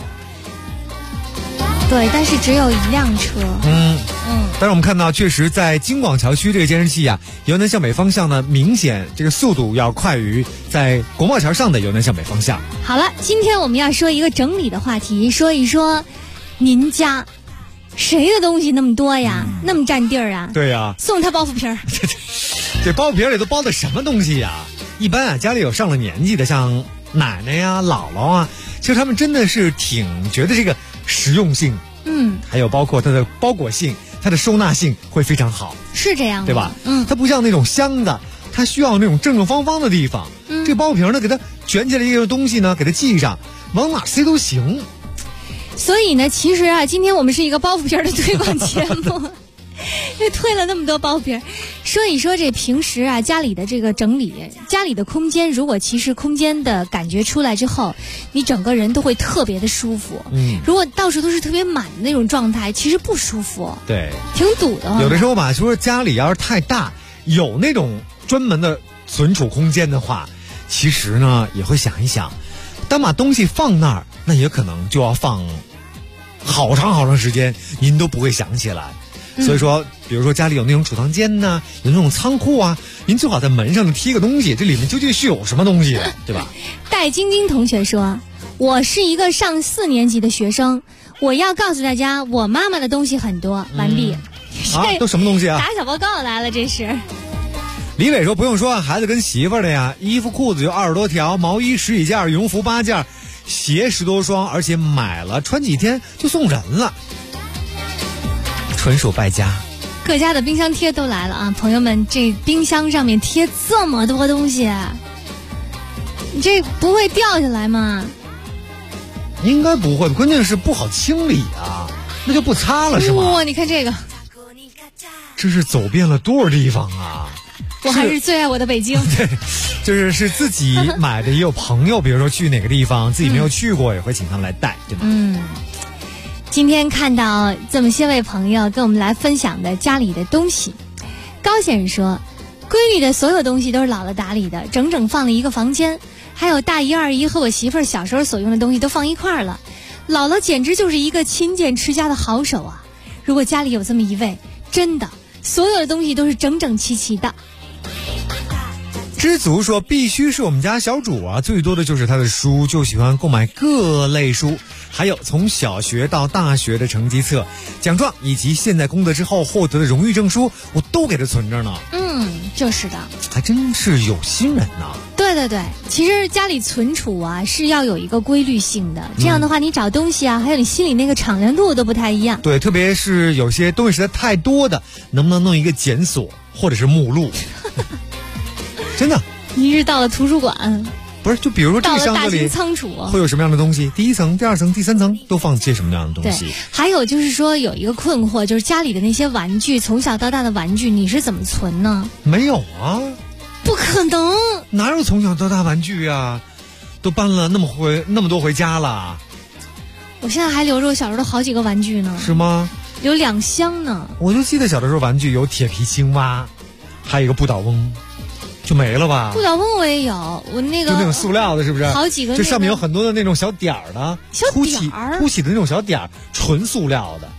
对，但是只有一辆车。 但是我们看到，确实在京广桥区这个监视器啊，由南向北方向呢，明显这个速度要快于在国贸桥上的由南向北方向。 好了，今天我们要说一个整理的话题，说一说您家谁的东西那么多呀，那么占地儿啊？ 对呀， 送他包袱皮儿。 这包袱皮儿里都包的什么东西呀？一般啊，家里有上了年纪的，像奶奶呀、姥姥啊，其实他们真的是挺觉得这个实用性，还有包括它的包裹性，它的收纳性会非常好， 是这样的， 对吧？它不像那种箱子，它需要那种正正方方的地方。这个包袱皮呢，给它卷起来一个东西呢，给它系上，往哪塞都行。 所以呢，其实啊，今天我们是一个包袱皮的推广节目。又推了那么多包皮，说一说这平时啊家里的这个整理，家里的空间，如果其实空间的感觉出来之后，你整个人都会特别的舒服。如果到处都是特别满的那种状态，其实不舒服。 对， 挺堵的。 有的时候吧，说家里要是太大，有那种专门的存储空间的话，其实呢也会想一想，当把东西放那儿，那也可能就要放好长时间，您都不会想起来。所以说，比如说家里有那种储藏间呢，有那种仓库啊，您最好在门上贴个东西，这里面究竟是有什么东西的，对吧？ 戴晶晶同学说，我是一个上4年级的学生，我要告诉大家，我妈妈的东西很多。完毕。 都什么东西啊？ 打小报告来了，这是。 李伟说，不用说，孩子跟媳妇儿的呀，衣服裤子有20多条，毛衣10几件，羽绒服8件，鞋10多双，而且买了穿几天就送人了。纯属败家。 各家的冰箱贴都来了啊，朋友们，这冰箱上面贴这么多东西，你这不会掉下来吗？ 应该不会，关键是不好清理啊，那就不擦了是吗？ 哇，你看这个， 这是走遍了多少地方啊？ 我还是最爱我的北京。 对，是自己买的，也有朋友，比如说去哪个地方自己没有去过，也会请他们来带，对吧？ 今天看到这么些位朋友跟我们来分享的家里的东西，高先生说，闺女的所有东西都是姥姥打理的，整整放了一个房间，还有大姨二姨和我媳妇儿小时候所用的东西都放一块儿了。姥姥简直就是一个勤俭持家的好手啊！如果家里有这么一位，真的所有的东西都是整整齐齐的。 知足说，必须是我们家小主啊，最多的就是他的书，就喜欢购买各类书，还有从小学到大学的成绩册、奖状，以及现在工作之后获得的荣誉证书，我都给他存着呢。 就是的， 还真是有心人呐。 对。 对，其实家里存储啊是要有一个规律性的，这样的话你找东西啊，还有你心里那个敞亮度都不太一样。 对，特别是有些东西实在太多的，能不能弄一个检索或者是目录？真的， 一日到了图书馆， 不是，就比如说这个箱子里仓储会有什么样的东西？第一层、第二层、第三层都放些什么样的东西？ 对，还有就是说有一个困惑，就是家里的那些玩具，从小到大的玩具，你是怎么存呢？ 没有啊， 不可能， 哪有从小到大玩具啊？都搬了那么多回家了。 我现在还留着我小时候的好几个玩具呢。 是吗？ 有2箱呢。 我就记得小的时候玩具有铁皮青蛙，还有一个不倒翁。就没了吧？ 不倒翁我也有，我那个就那种塑料的，是不是？ 好几个、 就上面有很多的那种小点儿的， 小点儿凸起的那种小点儿，纯塑料的，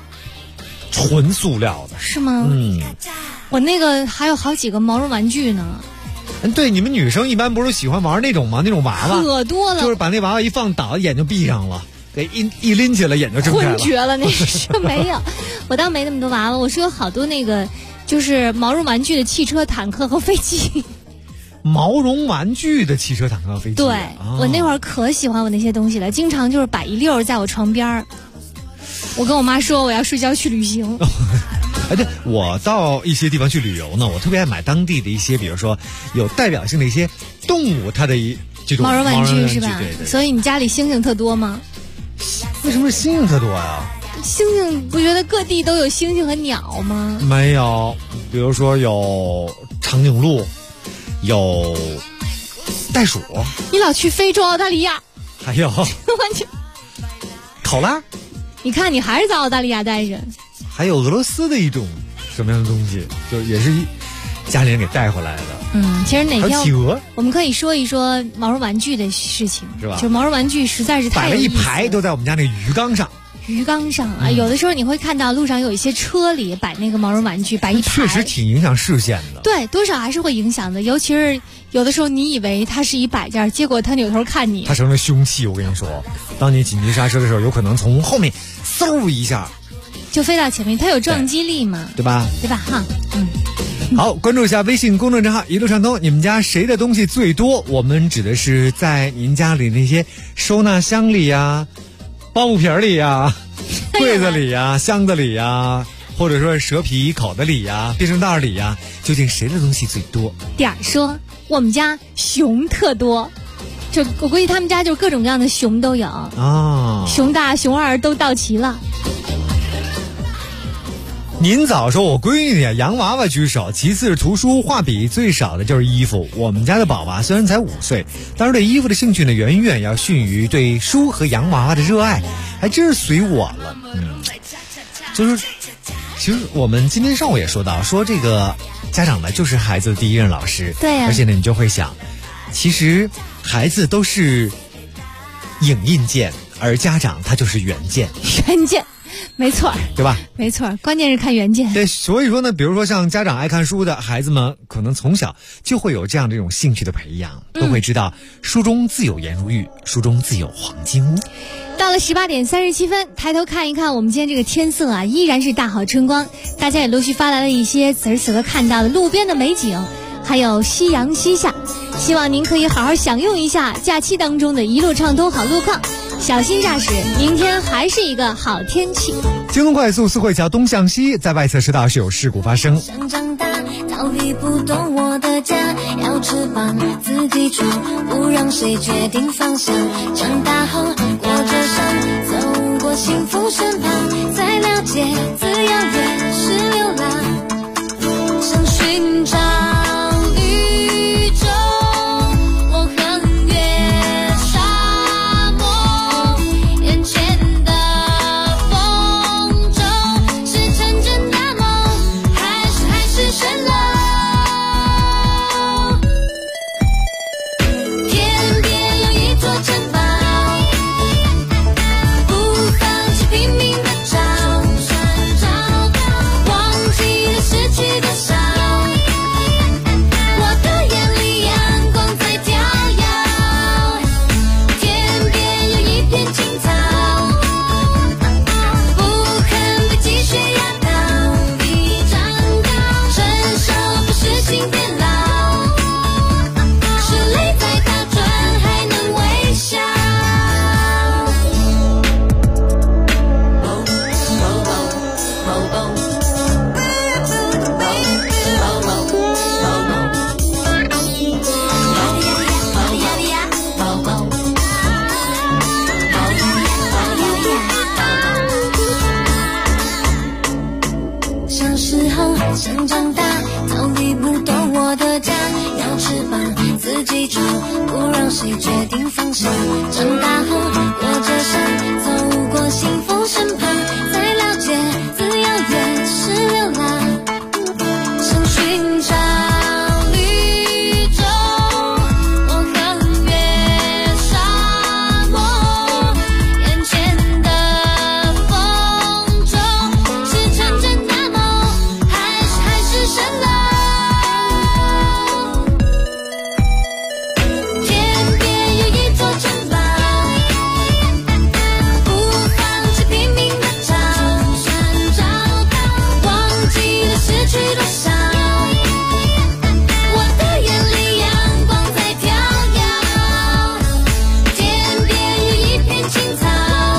是吗？我那个还有好几个毛绒玩具呢。 对，你们女生一般不是喜欢玩那种吗？那种娃娃可多了， 就是把那娃娃一放倒，眼就闭上了，给一拎起来眼就睁开了， 昏厥了。那是没有，我倒没那么多娃娃，我是有好多那个。就是毛绒玩具的汽车、坦克和飞机。 毛绒玩具的汽车、坦克和飞机。 对，我那会儿可喜欢我那些东西了，经常就是摆一溜在我床边儿。我跟我妈说我要睡觉去旅行。 哎，对，我到一些地方去旅游呢，我特别爱买当地的一些，比如说有代表性的一些动物，它的这种毛绒玩具是吧？ 对。 所以你家里猩猩特多吗？ 为什么是猩猩特多呀？ 猩猩不觉得各地都有猩猩和鸟吗？ 没有，比如说有长颈鹿，有袋鼠。 你老去非洲、澳大利亚， 还有考拉。 你看，你还是在澳大利亚待着。 还有俄罗斯的一种什么样的东西，就也是家里人给带回来的。 其实哪天企鹅， 我们可以说一说毛绒玩具的事情， 是吧？ 就毛绒玩具实在是太有意思了， 摆了一排都在我们家那鱼缸上。 啊，有的时候你会看到路上有一些车里摆那个毛绒玩具，摆一排， 确实挺影响视线的。 对，多少还是会影响的，尤其是有的时候你以为它是一摆件，结果它扭头看你， 它成了凶器。我跟你说，当你紧急刹车的时候，有可能从后面嗖一下就飞到前面，它有撞击力嘛， 对吧？ 哈， 好，关注一下微信公众账号一路畅通。你们家谁的东西最多？我们指的是在您家里那些收纳箱里呀、包物瓶里呀、柜子里呀、箱子里呀，或者说蛇皮口袋里呀、变声袋里呀，究竟谁的东西最多？ 点儿说，我们家熊特多，就我估计他们家就各种各样的熊都有啊，熊大熊二都到齐了。 您早说我闺女呀，洋娃娃居首，其次是图书、画笔，最少的就是衣服。我们家的宝娃虽然才5岁，但是对衣服的兴趣呢，远远要逊于对书和洋娃娃的热爱，还真是随我了。就是其实我们今天上午也说到，说这个家长呢就是孩子的第一任老师， 对呀， 而且呢你就会想，其实孩子都是影印件，而家长他就是原件。 原件。没错， 对吧？ 没错，关键是看原件。 对，所以说呢，比如说像家长爱看书的孩子们，可能从小就会有这样的一种兴趣的培养，都会知道书中自有颜如玉，书中自有黄金屋。 到了18点37分，抬头看一看我们今天这个天色啊，依然是大好春光。大家也陆续发来了一些此时此刻看到的路边的美景，还有夕阳西下。希望您可以好好享用一下假期当中的一路畅通好路况。小心驾驶，明天还是一个好天气。 京东快速四惠桥东向西，在外侧车道是有事故发生。 想长大，逃离不懂我的家，要翅膀自己闯，不让谁决定方向。长大后过着伤，走过幸福身旁，才了解自由也是流浪，想寻找。 往翅膀，自己走，不让谁决定方向。长大后过着山，走过幸福身旁，才了解自由也是流浪。想寻找绿洲，我横越沙漠，眼前的风中是成真的梦，还是神了。天边有一座城堡，不放弃拼命的找，寻找到，忘记了失去多少。我的眼里阳光在飘摇，天边有一片青草，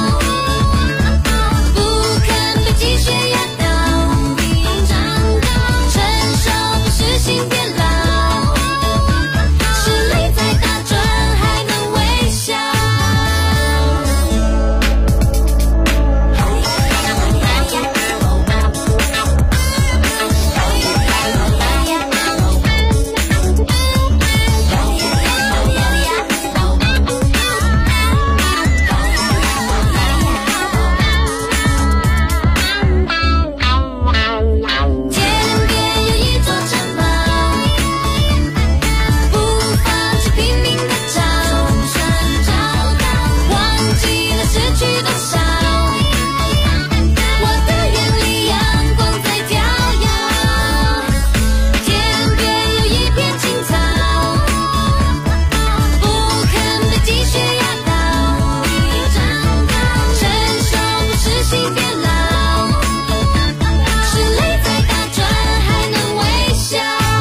不肯被积雪压倒，长高，成熟不是心变老，是泪在打转还能微笑。天边有一座城堡，不放弃拼命的找，寻找到，忘记了失去多少。我的眼里阳光在飘摇，天边有一片青草，不肯被积雪压倒，长高，成熟不是心变老，是泪在打转还能微笑。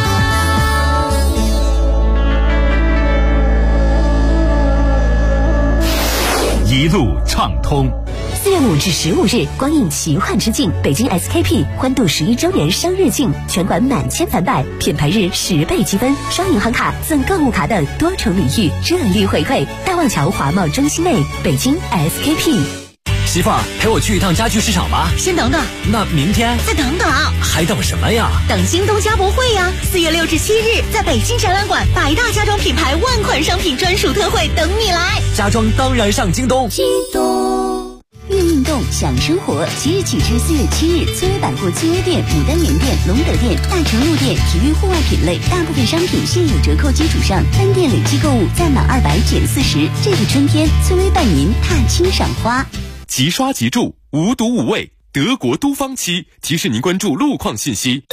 一路畅通。 4月5至15日，光影奇幻之境北京 SKP 欢度11周年生日庆，全馆满千返百，品牌日10倍积分，刷银行卡赠购物卡等多重礼遇，热力回馈。大望桥华贸中心内，北京 SKP。 媳妇儿，陪我去一趟家具市场吧。 先等等， 那明天再等等， 还等什么呀？ 等京东家博会呀！4月6至7日，在北京展览馆，100大家装品牌万款商品专属特惠等你来。 家装当然上京东。 京东。 运动想生活，即日起至4月7日，翠微百货契约店、牡丹园店、隆德店、大成路店体育户外品类大部分商品现有折扣基础上，单店累计购物再满200减40。这个春天，翠微伴您踏青赏花。 即刷即住，无毒无味，德国都芳漆提示您关注路况信息。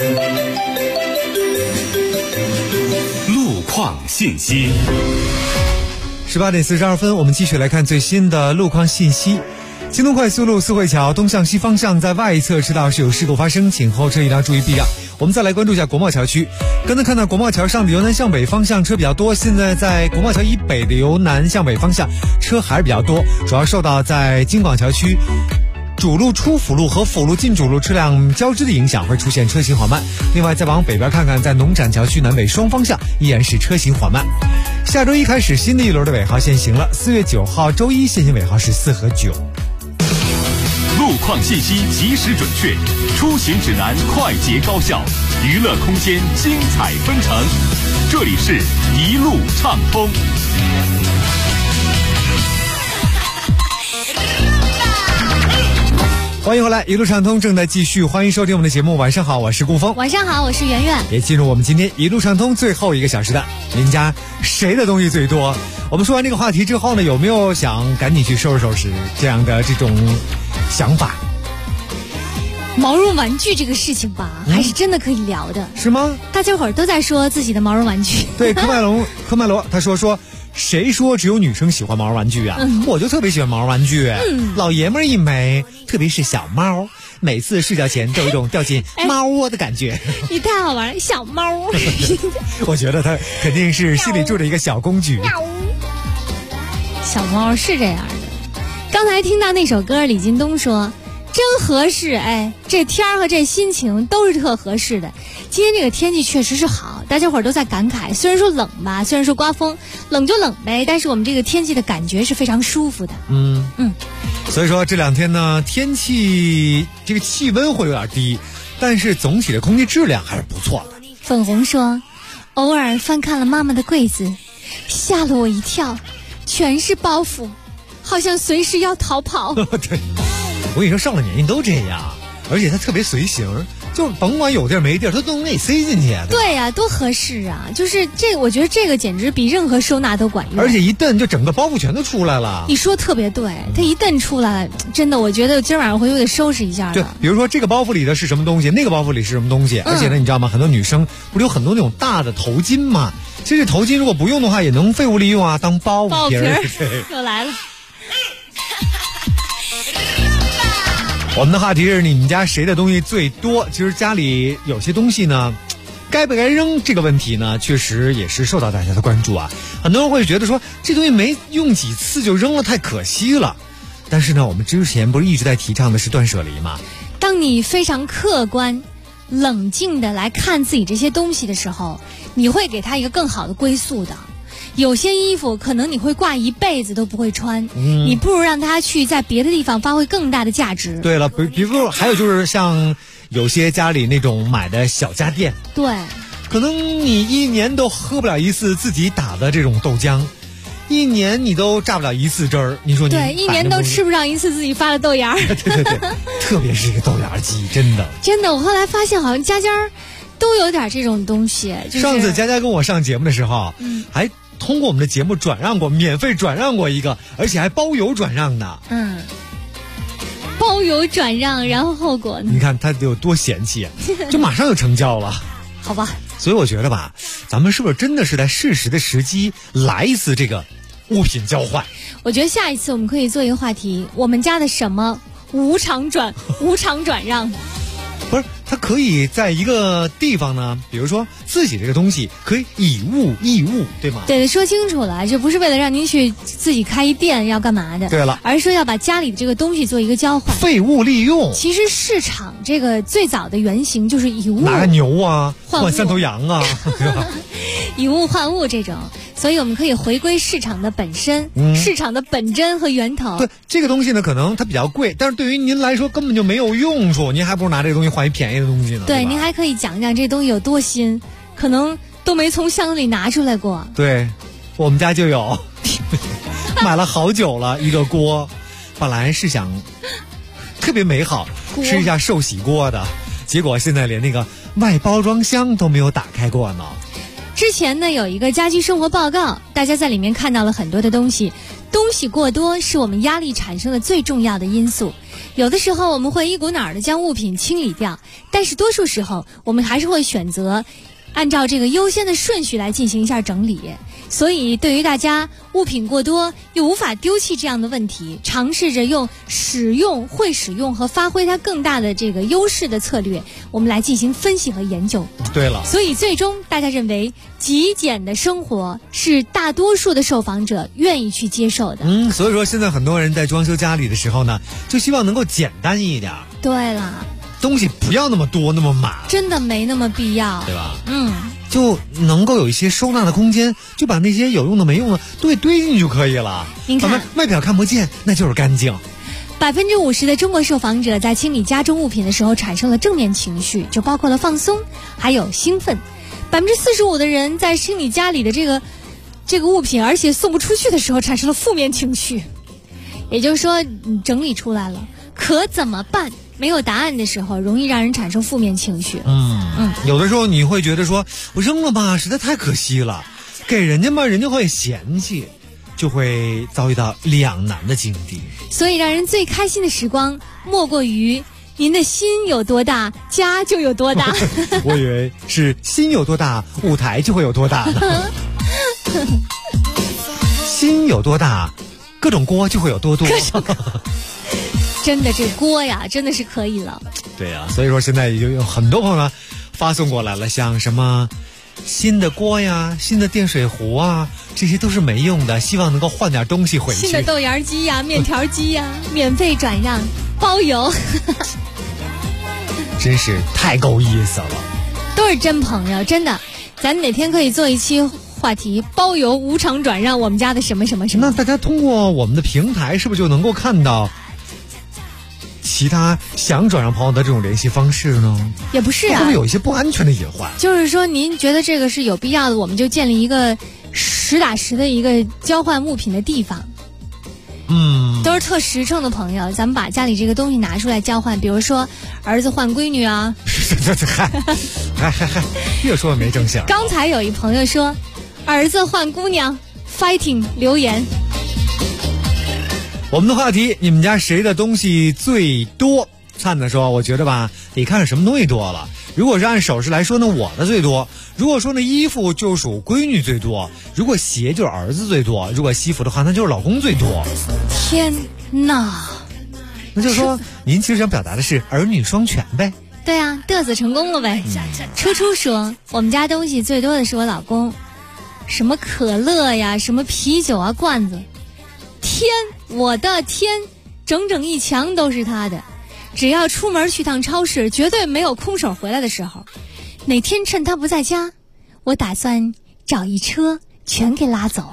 路况信息。 18点42分，我们继续来看最新的路况信息。京东快速路四惠桥东向西方向在外侧车道是有事故发生，请后车一定要注意避让。我们再来关注一下国贸桥区，刚才看到国贸桥上的由南向北方向车比较多，现在在国贸桥以北的由南向北方向车还是比较多，主要受到在京广桥区主路出辅路和辅路进主路车辆交织的影响，会出现车行缓慢。另外再往北边看看，在农展桥区南北双方向依然是车行缓慢。下周一开始，新的一轮的尾号限行了，4月9号周一限行尾号是4和9。 路况信息及时准确，出行指南快捷高效，娱乐空间精彩纷呈。这里是一路畅通。 欢迎回来，一路畅通正在继续，欢迎收听我们的节目。晚上好，我是顾峰。 晚上好，我是圆圆。 也进入我们今天一路畅通最后1个小时的，您家谁的东西最多？我们说完这个话题之后呢，有没有想赶紧去收拾收拾这样的这种想法？ 毛绒玩具这个事情吧，还是真的可以聊的， 是吗？ 大家伙儿都在说自己的毛绒玩具。 对，科麦罗他说。谁说只有女生喜欢毛绒玩具啊？我就特别喜欢毛绒玩具，老爷们儿一枚，特别是小猫，每次睡觉前都有一种掉进猫窝的感觉。 你太好玩了，小猫。 我觉得它肯定是心里住着一个小公举。 小猫是这样的。刚才听到那首歌，李金东说真合适，哎，这天儿和这心情都是特合适的。今天这个天气确实是好，大家伙儿都在感慨，虽然说冷吧，虽然说刮风，冷就冷呗，但是我们这个天气的感觉是非常舒服的。 所以说这2天呢，天气这个气温会有点低，但是总体的空气质量还是不错的。 粉红说， 偶尔翻看了妈妈的柜子，吓了我一跳，全是包袱，好像随时要逃跑。 对，我跟你说，上了年纪都这样，而且他特别随形，就甭管有地儿没地儿，他都能给你塞进去。 对呀，多合适啊！就是这个，我觉得这个简直比任何收纳都管用。 而且一蹬就整个包袱全都出来了。 你说特别对，他一蹬出来，真的，我觉得今儿晚上回去得收拾一下了。 就比如说这个包袱里的是什么东西，那个包袱里是什么东西，而且呢，你知道吗？很多女生不是有很多那种大的头巾吗？其实头巾如果不用的话，也能废物利用啊，当包皮儿。 又来了。 我们的话题是你们家谁的东西最多？其实家里有些东西呢，该不该扔这个问题呢，确实也是受到大家的关注啊。很多人会觉得说这东西没用几次就扔了，太可惜了。但是呢，我们之前不是一直在提倡的是断舍离吗？ 当你非常客观、冷静的来看自己这些东西的时候，你会给它一个更好的归宿的。有些衣服可能你会挂一辈子都不会穿，你不如让它去在别的地方发挥更大的价值。 对了，比如说还有就是像有些家里那种买的小家电， 对， 可能你一年都喝不了一次自己打的这种豆浆，一年你都榨不了一次汁儿，你说你对，一年都吃不上一次自己发的豆芽。 对，特别是一个豆芽机，真的。 我后来发现好像家都有点这种东西。 上次佳佳跟我上节目的时候，还通过我们的节目转让过，免费转让过一个，而且还包邮转让的。 包邮转让，然后后果呢？ 你看他有多嫌弃啊，就马上就成交了。 好吧。 所以我觉得吧，咱们是不是真的是在适时的时机来一次这个物品交换？ 我觉得下一次我们可以做一个话题，我们家的什么无偿转让。 不是，它可以在一个地方呢，比如说自己这个东西可以以物易物，对吗？ 对，说清楚了，这不是为了让您去自己开一店要干嘛的。 对了， 而是说要把家里的这个东西做一个交换， 废物利用。 其实市场这个最早的原型就是以物， 拿个牛啊换3头羊啊，对吧？ 以物换物这种，所以我们可以回归市场的本身，市场的本真和源头。 对，这个东西呢，可能它比较贵，但是对于您来说根本就没有用处，您还不如拿这个东西换一便宜的东西呢。 对，您还可以讲讲这东西有多新，可能都没从箱子里拿出来过。 对，我们家就有，买了好久了一个锅，本来是想特别美好吃一下寿喜锅的，结果现在连那个外包装箱都没有打开过呢。 之前呢有一个家居生活报告，大家在里面看到了很多的东西过多是我们压力产生的最重要的因素。有的时候我们会一股脑儿的将物品清理掉，但是多数时候我们还是会选择按照这个优先的顺序来进行一下整理。所以对于大家物品过多又无法丢弃这样的问题，尝试着用会使用和发挥它更大的这个优势的策略，我们来进行分析和研究。 对了， 所以最终大家认为极简的生活是大多数的受访者愿意去接受的。 所以说现在很多人在装修家里的时候呢，就希望能够简单一点。 对了， 东西不要那么多那么满， 真的没那么必要， 对吧？就能够有一些收纳的空间，就把那些有用的没用的都给堆进去就可以了。 您看， 外表看不见，那就是干净。 50%的中国受访者在清理家中物品的时候产生了正面情绪，就包括了放松，还有兴奋。45%的人在清理家里的这个物品，而且送不出去的时候产生了负面情绪。也就是说，你整理出来了，可怎么办？没有答案的时候，容易让人产生负面情绪。 有的时候你会觉得说，我扔了吧，实在太可惜了；给人家嘛，人家会嫌弃，就会遭遇到两难的境地。 所以，让人最开心的时光，莫过于您的心有多大，家就有多大。 我以为是心有多大，舞台就会有多大呢。心有多大，各种锅就会有多多。 真的，这锅呀，真的是可以了。 对呀，所以说现在已经有很多朋友呢发送过来了，像什么新的锅呀、新的电水壶啊，这些都是没用的，希望能够换点东西回去。 新的豆芽机呀、面条机呀，免费转让，包邮。 真是太够意思了。 都是真朋友，真的。咱哪天可以做一期话题，包邮无偿转让我们家的什么什么什么。 那大家通过我们的平台是不是就能够看到其他想转让朋友的这种联系方式呢？ 也不是啊， 会不会有一些不安全的隐患？ 就是说，您觉得这个是有必要的，我们就建立一个实打实的一个交换物品的地方。都是特实诚的朋友，咱们把家里这个东西拿出来交换，比如说儿子换闺女啊。 嗨，越说没正形。 刚才有一朋友说，儿子换姑娘 ，fighting 留言。 我们的话题，你们家谁的东西最多？灿子说，我觉得吧，得看什么东西多了。如果是按首饰来说呢，我的最多；如果说呢，衣服就属闺女最多；如果鞋就是儿子最多；如果西服的话，那就是老公最多。 天哪！ 那就是说，您其实想表达的是儿女双全呗？ 对啊，嘚瑟成功了呗。初初说，我们家东西最多的是我老公，什么可乐呀，什么啤酒啊，罐子。天，我的天，整整一墙都是他的。只要出门去趟超市，绝对没有空手回来的时候。哪天趁他不在家，我打算找一车全给拉走。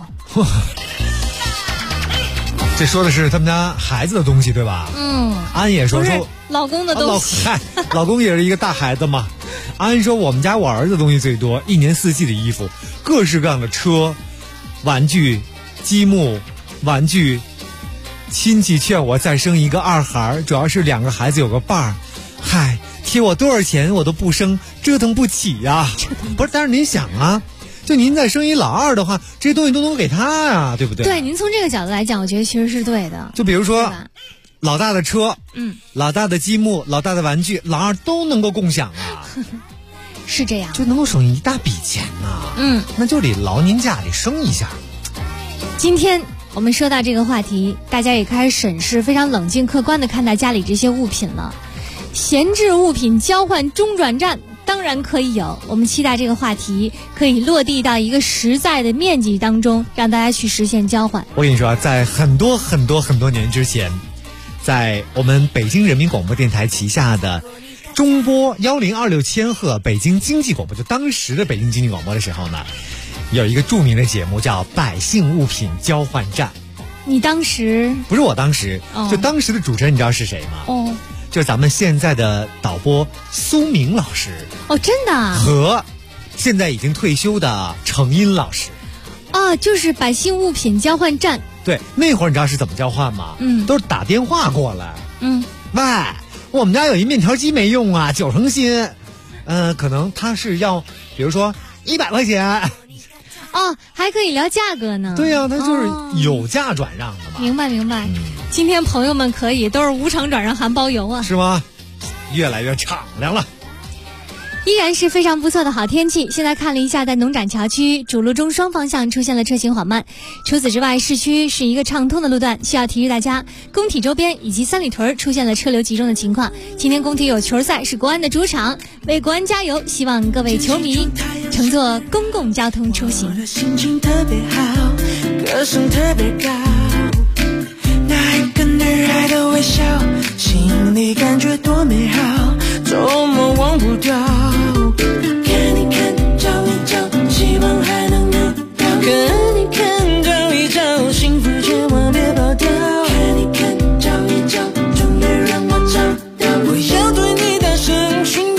这说的是他们家孩子的东西对吧？安也说老公的东西。 老公也是一个大孩子嘛。安说我们家我儿子的东西最多，一年四季的衣服，各式各样的车、玩具、积木、玩具。亲戚劝我再生一个二孩，主要是2个孩子有个伴儿。嗨，贴我多少钱我都不生，折腾不起呀。不是，但是您想啊，就您再生一老二的话，这些东西都能给他呀，对不对？ 对，您从这个角度来讲，我觉得其实是对的。 就比如说，老大的车，老大的积木，老大的玩具，老二都能够共享啊。 是这样， 就能够省一大笔钱呐。那就得劳您家里生一下。 今天我们说到这个话题，大家也开始审视，非常冷静客观地看待家里这些物品了。闲置物品交换中转站当然可以有，我们期待这个话题可以落地到一个实在的面积当中，让大家去实现交换。 我跟你说，在很多年之前，在我们北京人民广播电台旗下的中波1026千赫北京经济广播，就当时的北京经济广播的时候呢，有一个著名的节目叫百姓物品交换站。 你当时不是我当时，就当时的主持人你知道是谁吗？就咱们现在的导播苏明老师。 真的啊？ 和现在已经退休的程茵老师。 就是百姓物品交换站。 对，那会儿你知道是怎么交换吗？都是打电话过来。喂，我们家有一面条机没用啊，9成新。可能他是要，比如说100块钱。 还可以聊价格呢。 对呀，他就是有价转让的嘛。 明白。今天朋友们可以都是无偿转让含包邮啊。 是吗？越来越敞亮了。 依然是非常不错的好天气。现在看了一下，在农展桥区主路中双方向出现了车行缓慢。除此之外，市区是一个畅通的路段。需要提示大家，工体周边以及三里屯出现了车流集中的情况。今天工体有球赛，是国安的主场，为国安加油！希望各位球迷乘坐公共交通出行。 心情特别好，歌声特别高，那一个女孩的微笑，心里感觉多美好，周末忘不掉。看一看，照一照，希望还能遇到。看一看，照一照，幸福千万别跑掉。看一看，照一照，终于让我找到。我要对你大声宣告，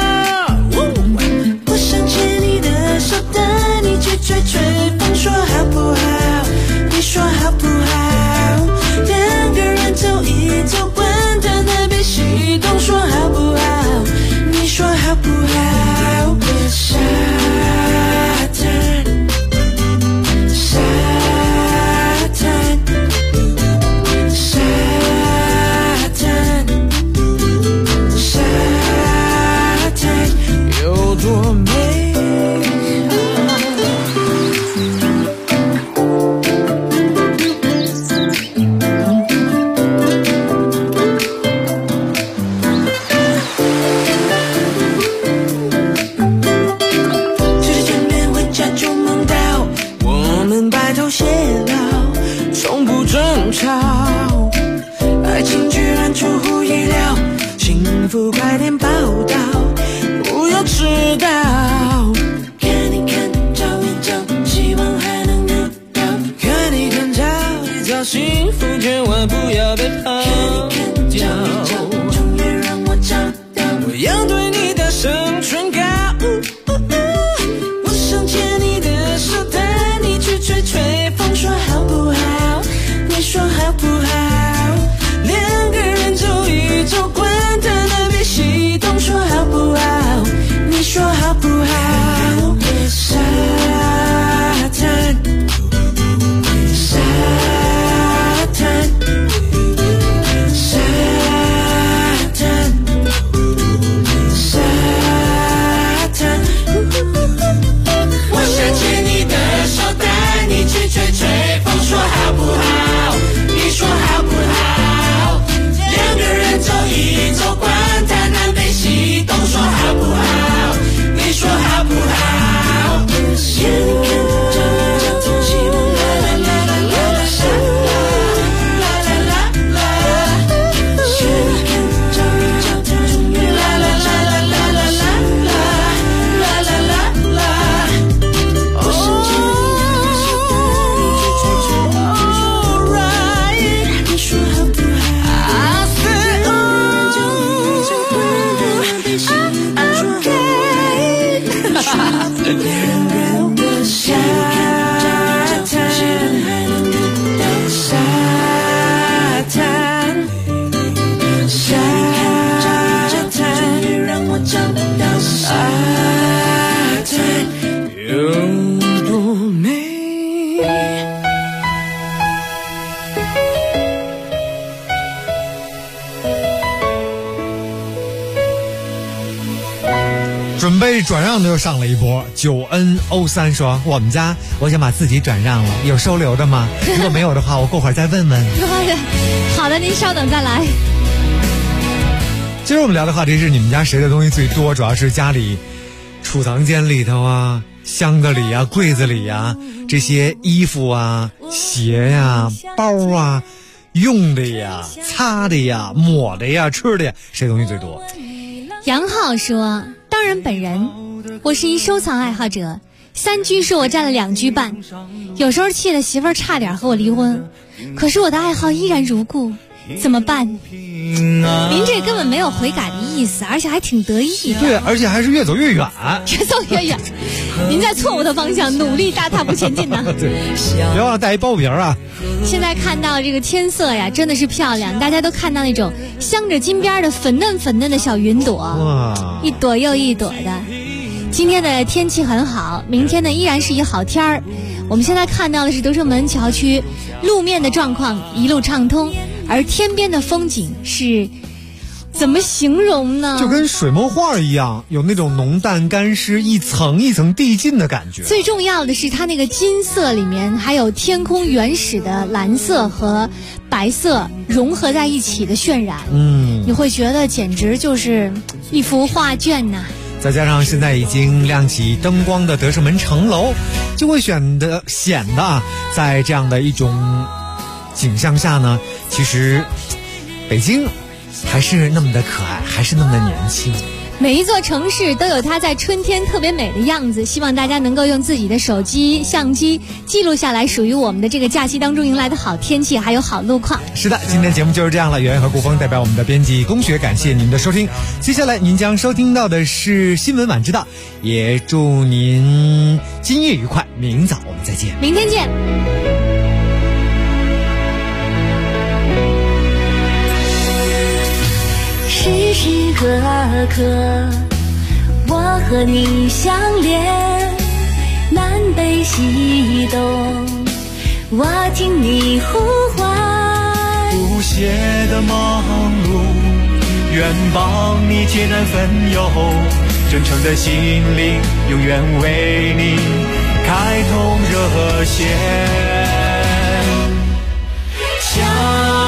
我想牵你的手，带你去吹吹风，说好不好？你说好不好？两个人走一走，管他那边西东，说好不好？你说好不好？沙滩，沙滩，沙滩，沙滩，有多美爱情居然出乎意料，幸福快点报道，不要迟到。看一看，照一照，希望还能遇到。看一看，照一照，幸福千万不要被抛掉。 这转让的又上了一波。9NO3说，我想把自己转让了，有收留的吗？如果没有的话，我过会儿再问问。 好的，您稍等再来。 今儿我们聊的话题是你们家谁的东西最多，主要是家里储藏间里头啊、箱子里啊、柜子里啊，这些衣服啊、鞋呀、包啊、用的呀、擦的呀、抹的呀、吃的呀，谁东西最多？ 杨浩说，当然本人，我是一收藏爱好者，3居室我占了2居半，有时候气得媳妇儿差点和我离婚，可是我的爱好依然如故，怎么办？您这根本没有悔改的意思，而且还挺得意的。 对，而且还是越走越远。 越走越远，您在错误的方向努力大踏步前进呢。 对，别忘了带一包皮啊。 现在看到这个天色呀，真的是漂亮，大家都看到那种镶着金边的粉嫩粉嫩的小云朵，哇，一朵又一朵的。今天的天气很好，明天呢依然是一好天儿。我们现在看到的是德胜门桥区路面的状况一路畅通，而天边的风景是怎么形容呢？ 就跟水墨画一样，有那种浓淡干湿、一层一层递进的感觉。 最重要的是它那个金色里面还有天空原始的蓝色和白色融合在一起的渲染，你会觉得简直就是一幅画卷呐。 再加上现在已经亮起灯光的德胜门城楼，就会显得在这样的一种景象下呢，其实北京还是那么的可爱，还是那么的年轻。 每一座城市都有它在春天特别美的样子，希望大家能够用自己的手机、相机记录下来属于我们的这个假期当中迎来的好天气还有好路况。 是的，今天节目就是这样了。圆圆和顾峰代表我们的编辑龚雪，感谢您的收听。接下来您将收听到的是新闻晚知道，也祝您今夜愉快，明早我们再见， 明天见。 时时刻刻我和你相连，南北西东我听你呼唤， 不懈的忙碌愿帮你解难分忧，真诚的心灵永远为你开通热线。